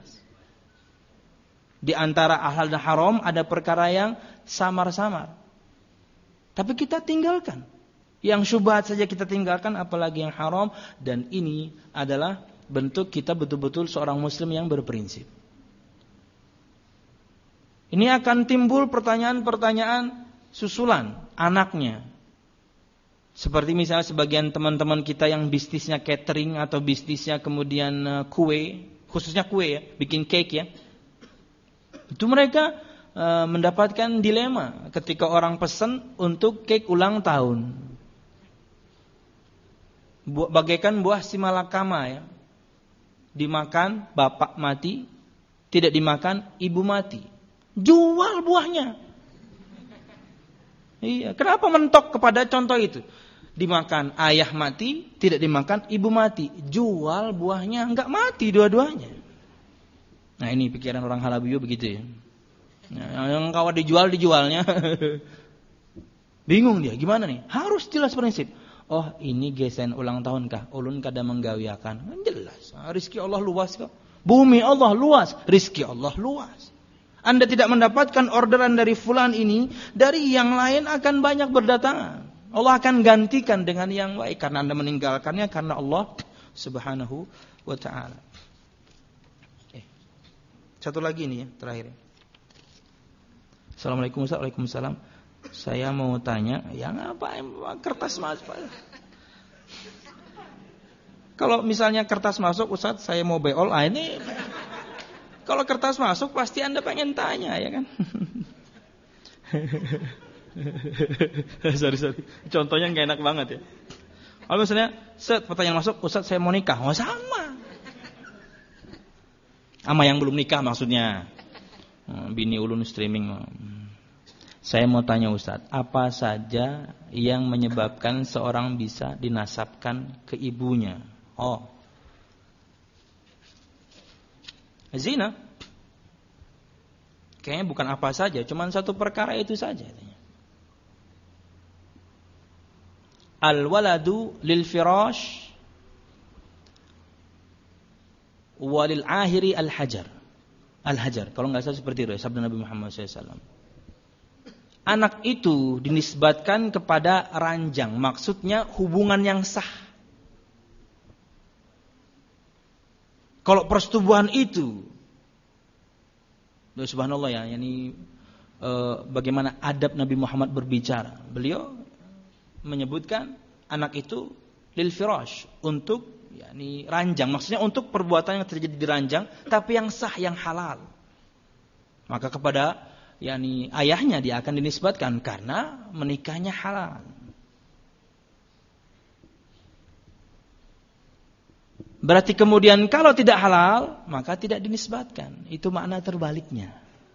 Di antara halal dan haram ada perkara yang samar-samar. Tapi kita tinggalkan. Yang syubhat saja kita tinggalkan, apalagi yang haram. Dan ini adalah bentuk kita betul-betul seorang muslim yang berprinsip. Ini akan timbul pertanyaan-pertanyaan susulan anaknya. Seperti misalnya sebagian teman-teman kita yang bisnisnya catering atau bisnisnya kemudian kue, khususnya kue ya, bikin cake ya. Itu mereka e, mendapatkan dilema ketika orang pesan untuk cake ulang tahun. Bu, bagaikan buah simalakama ya. dimakan bapak mati, tidak dimakan ibu mati. Jual buahnya. Iya, kenapa mentok kepada contoh itu? Dimakan ayah mati, tidak dimakan ibu mati. Jual buahnya, enggak mati dua-duanya. Nah ini pikiran orang Halabiyo begitu ya. Nah, yang kawan dijual dijualnya. Bingung dia, gimana nih? Harus jelas prinsip. Oh ini gesen ulang tahun kah? Ulun kada menggawiakan. Jelas, rizki Allah luas kok. Bumi Allah luas, rizki Allah luas. Anda tidak mendapatkan orderan dari fulan ini, dari yang lain akan banyak berdatangan. Allah akan gantikan dengan yang baik karena Anda meninggalkannya karena Allah Subhanahu wa taala. Eh, satu lagi ini ya, terakhir. Assalamualaikum warahmatullahi wabarakatuh. Saya mau tanya, yang apa kertas masuk? Kalau misalnya kertas masuk, Ustaz, saya mau beol. Ah ini kalau kertas masuk pasti Anda pengen tanya, ya kan? sorry sorry, contohnya nggak enak banget ya. Kalau misalnya, set pertanyaan masuk, Ustaz saya mau nikah, oh sama. Sama yang belum nikah maksudnya. Bini ulun streaming. Saya mau tanya Ustaz, apa saja yang menyebabkan seorang bisa dinasabkan ke ibunya? Oh, zina. Kayaknya bukan apa saja, cuma satu perkara itu saja. Al-waladu lil firash walil ahiri al-hajar. Al-hajar, kalau nggak salah seperti itu, sabda Nabi Muhammad shallallahu alaihi wasallam. Anak itu dinisbatkan kepada ranjang, maksudnya hubungan yang sah. Kalau persetubuhan itu, subhanallah ya, yani e, bagaimana adab Nabi Muhammad berbicara. Beliau menyebutkan anak itu lil firash, untuk yani ranjang, maksudnya untuk perbuatan yang terjadi di ranjang, tapi yang sah, yang halal. Maka kepada yakni ayahnya dia akan dinisbatkan karena menikahnya halal. Berarti kemudian kalau tidak halal maka tidak dinisbatkan. Itu makna terbaliknya.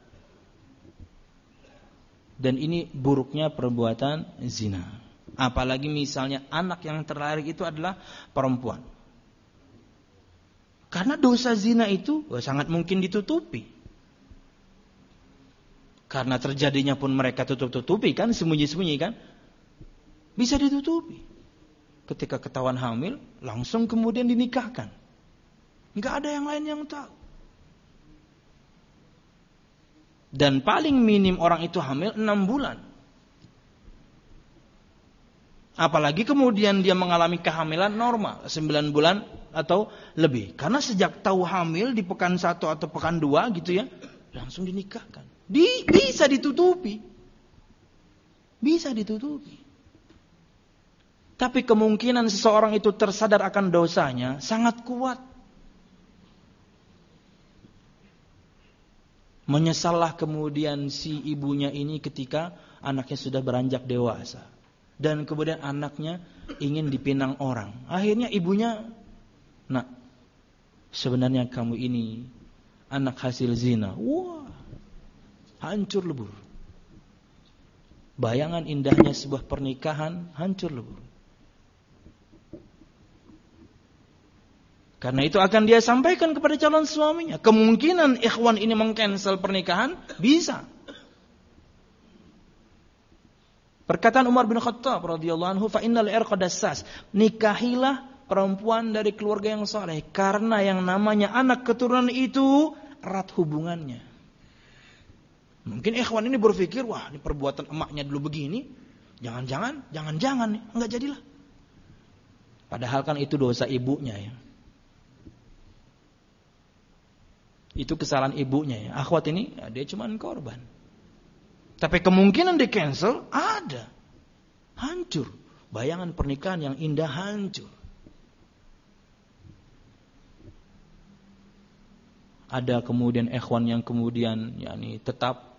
Dan ini buruknya perbuatan zina. Apalagi misalnya anak yang terlahir itu adalah perempuan. Karena dosa zina itu oh, sangat mungkin ditutupi. Karena terjadinya pun mereka tutup-tutupi kan, sembunyi-sembunyi kan. Bisa ditutupi. Ketika ketahuan hamil, langsung kemudian dinikahkan. Enggak ada yang lain yang tahu. Dan paling minim orang itu hamil enam bulan. Apalagi kemudian dia mengalami kehamilan normal, sembilan bulan atau lebih. Karena sejak tahu hamil di pekan satu atau pekan dua gitu ya, langsung dinikahkan. Di, bisa ditutupi. Bisa ditutupi. Tapi kemungkinan seseorang itu tersadar akan dosanya sangat kuat. Menyesallah kemudian si ibunya ini ketika anaknya sudah beranjak dewasa. Dan kemudian anaknya ingin dipinang orang. Akhirnya ibunya, nak, sebenarnya kamu ini anak hasil zina. Wah. Hancur lebur. Bayangan indahnya sebuah pernikahan hancur lebur. Karena itu akan dia sampaikan kepada calon suaminya. Kemungkinan ikhwan ini mengcancel pernikahan bisa. Perkataan Umar bin Khattab radhiyallahu anhu, fa innal irqa dassas. Nikahilah perempuan dari keluarga yang saleh karena yang namanya anak keturunan itu erat hubungannya. Mungkin ikhwan ini berpikir, wah ini perbuatan emaknya dulu begini, jangan-jangan, jangan-jangan nih, enggak jadilah. Padahal kan itu dosa ibunya ya. Itu kesalahan ibunya ya. Akhwat ini, ya, dia cuma korban. Tapi kemungkinan di cancel, ada. Hancur. Bayangan pernikahan yang indah hancur. Ada kemudian ikhwan yang kemudian yakni tetap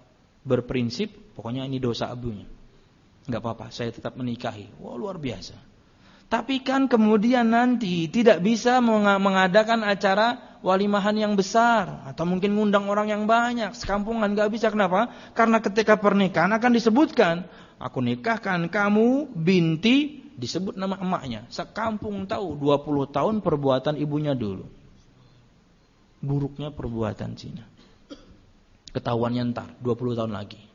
berprinsip, pokoknya ini dosa abunya. Enggak apa-apa, saya tetap menikahi. Wah, luar biasa. Tapi kan kemudian nanti tidak bisa mengadakan acara walimahan yang besar. Atau mungkin ngundang orang yang banyak. Sekampungan gak bisa. Kenapa? Karena ketika pernikahan akan disebutkan, aku nikahkan kamu binti, disebut nama emaknya. Sekampung tahu dua puluh tahun perbuatan ibunya dulu. Buruknya perbuatan Cina. Ketahuannya ntar dua puluh tahun lagi.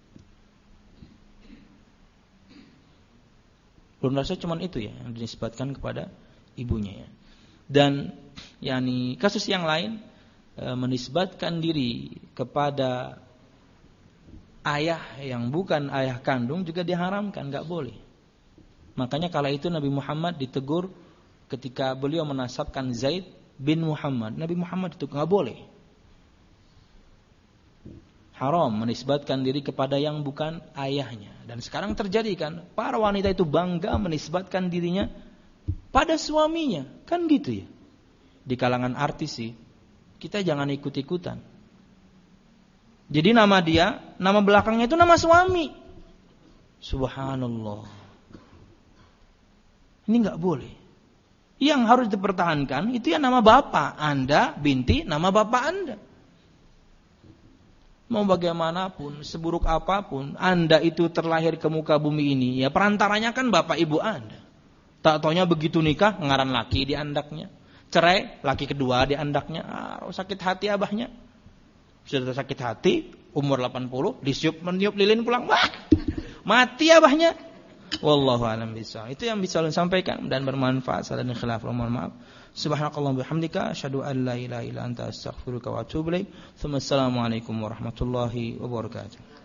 Belum rasa cuman itu ya yang dinisbatkan kepada ibunya ya. Dan yakni kasus yang lain e, menisbatkan diri kepada ayah yang bukan ayah kandung juga diharamkan, enggak boleh. Makanya kala itu Nabi Muhammad ditegur ketika beliau menasabkan Zaid bin Muhammad. Nabi Muhammad itu enggak boleh. Haram menisbatkan diri kepada yang bukan ayahnya. Dan sekarang terjadi kan, para wanita itu bangga menisbatkan dirinya pada suaminya. Kan gitu ya. Di kalangan artis sih, kita jangan ikut-ikutan. Jadi nama dia, nama belakangnya itu nama suami. Subhanallah. Ini enggak boleh. Yang harus dipertahankan itu ya nama bapak Anda, binti, nama bapak Anda. Mau bagaimanapun, seburuk apapun, Anda itu terlahir ke muka bumi ini, ya perantaranya kan bapak ibu Anda. Tak taunya begitu nikah, ngaran laki di andaknya. Cerai, laki kedua di andaknya. Ah, sakit hati abahnya. Sudah sakit hati, umur delapan puluh, disiup meniup lilin pulang. Wah, mati abahnya. Wallahu a'lam bishawab. Itu yang bisa saya sampaikan dan bermanfaat. Salah dan khilaf, mohon maaf. Subhanakallahumma bihamdika asyhadu an la ilaha illa anta astaghfiruka wa atubu ilaik. Assalamualaikum warahmatullahi wabarakatuh.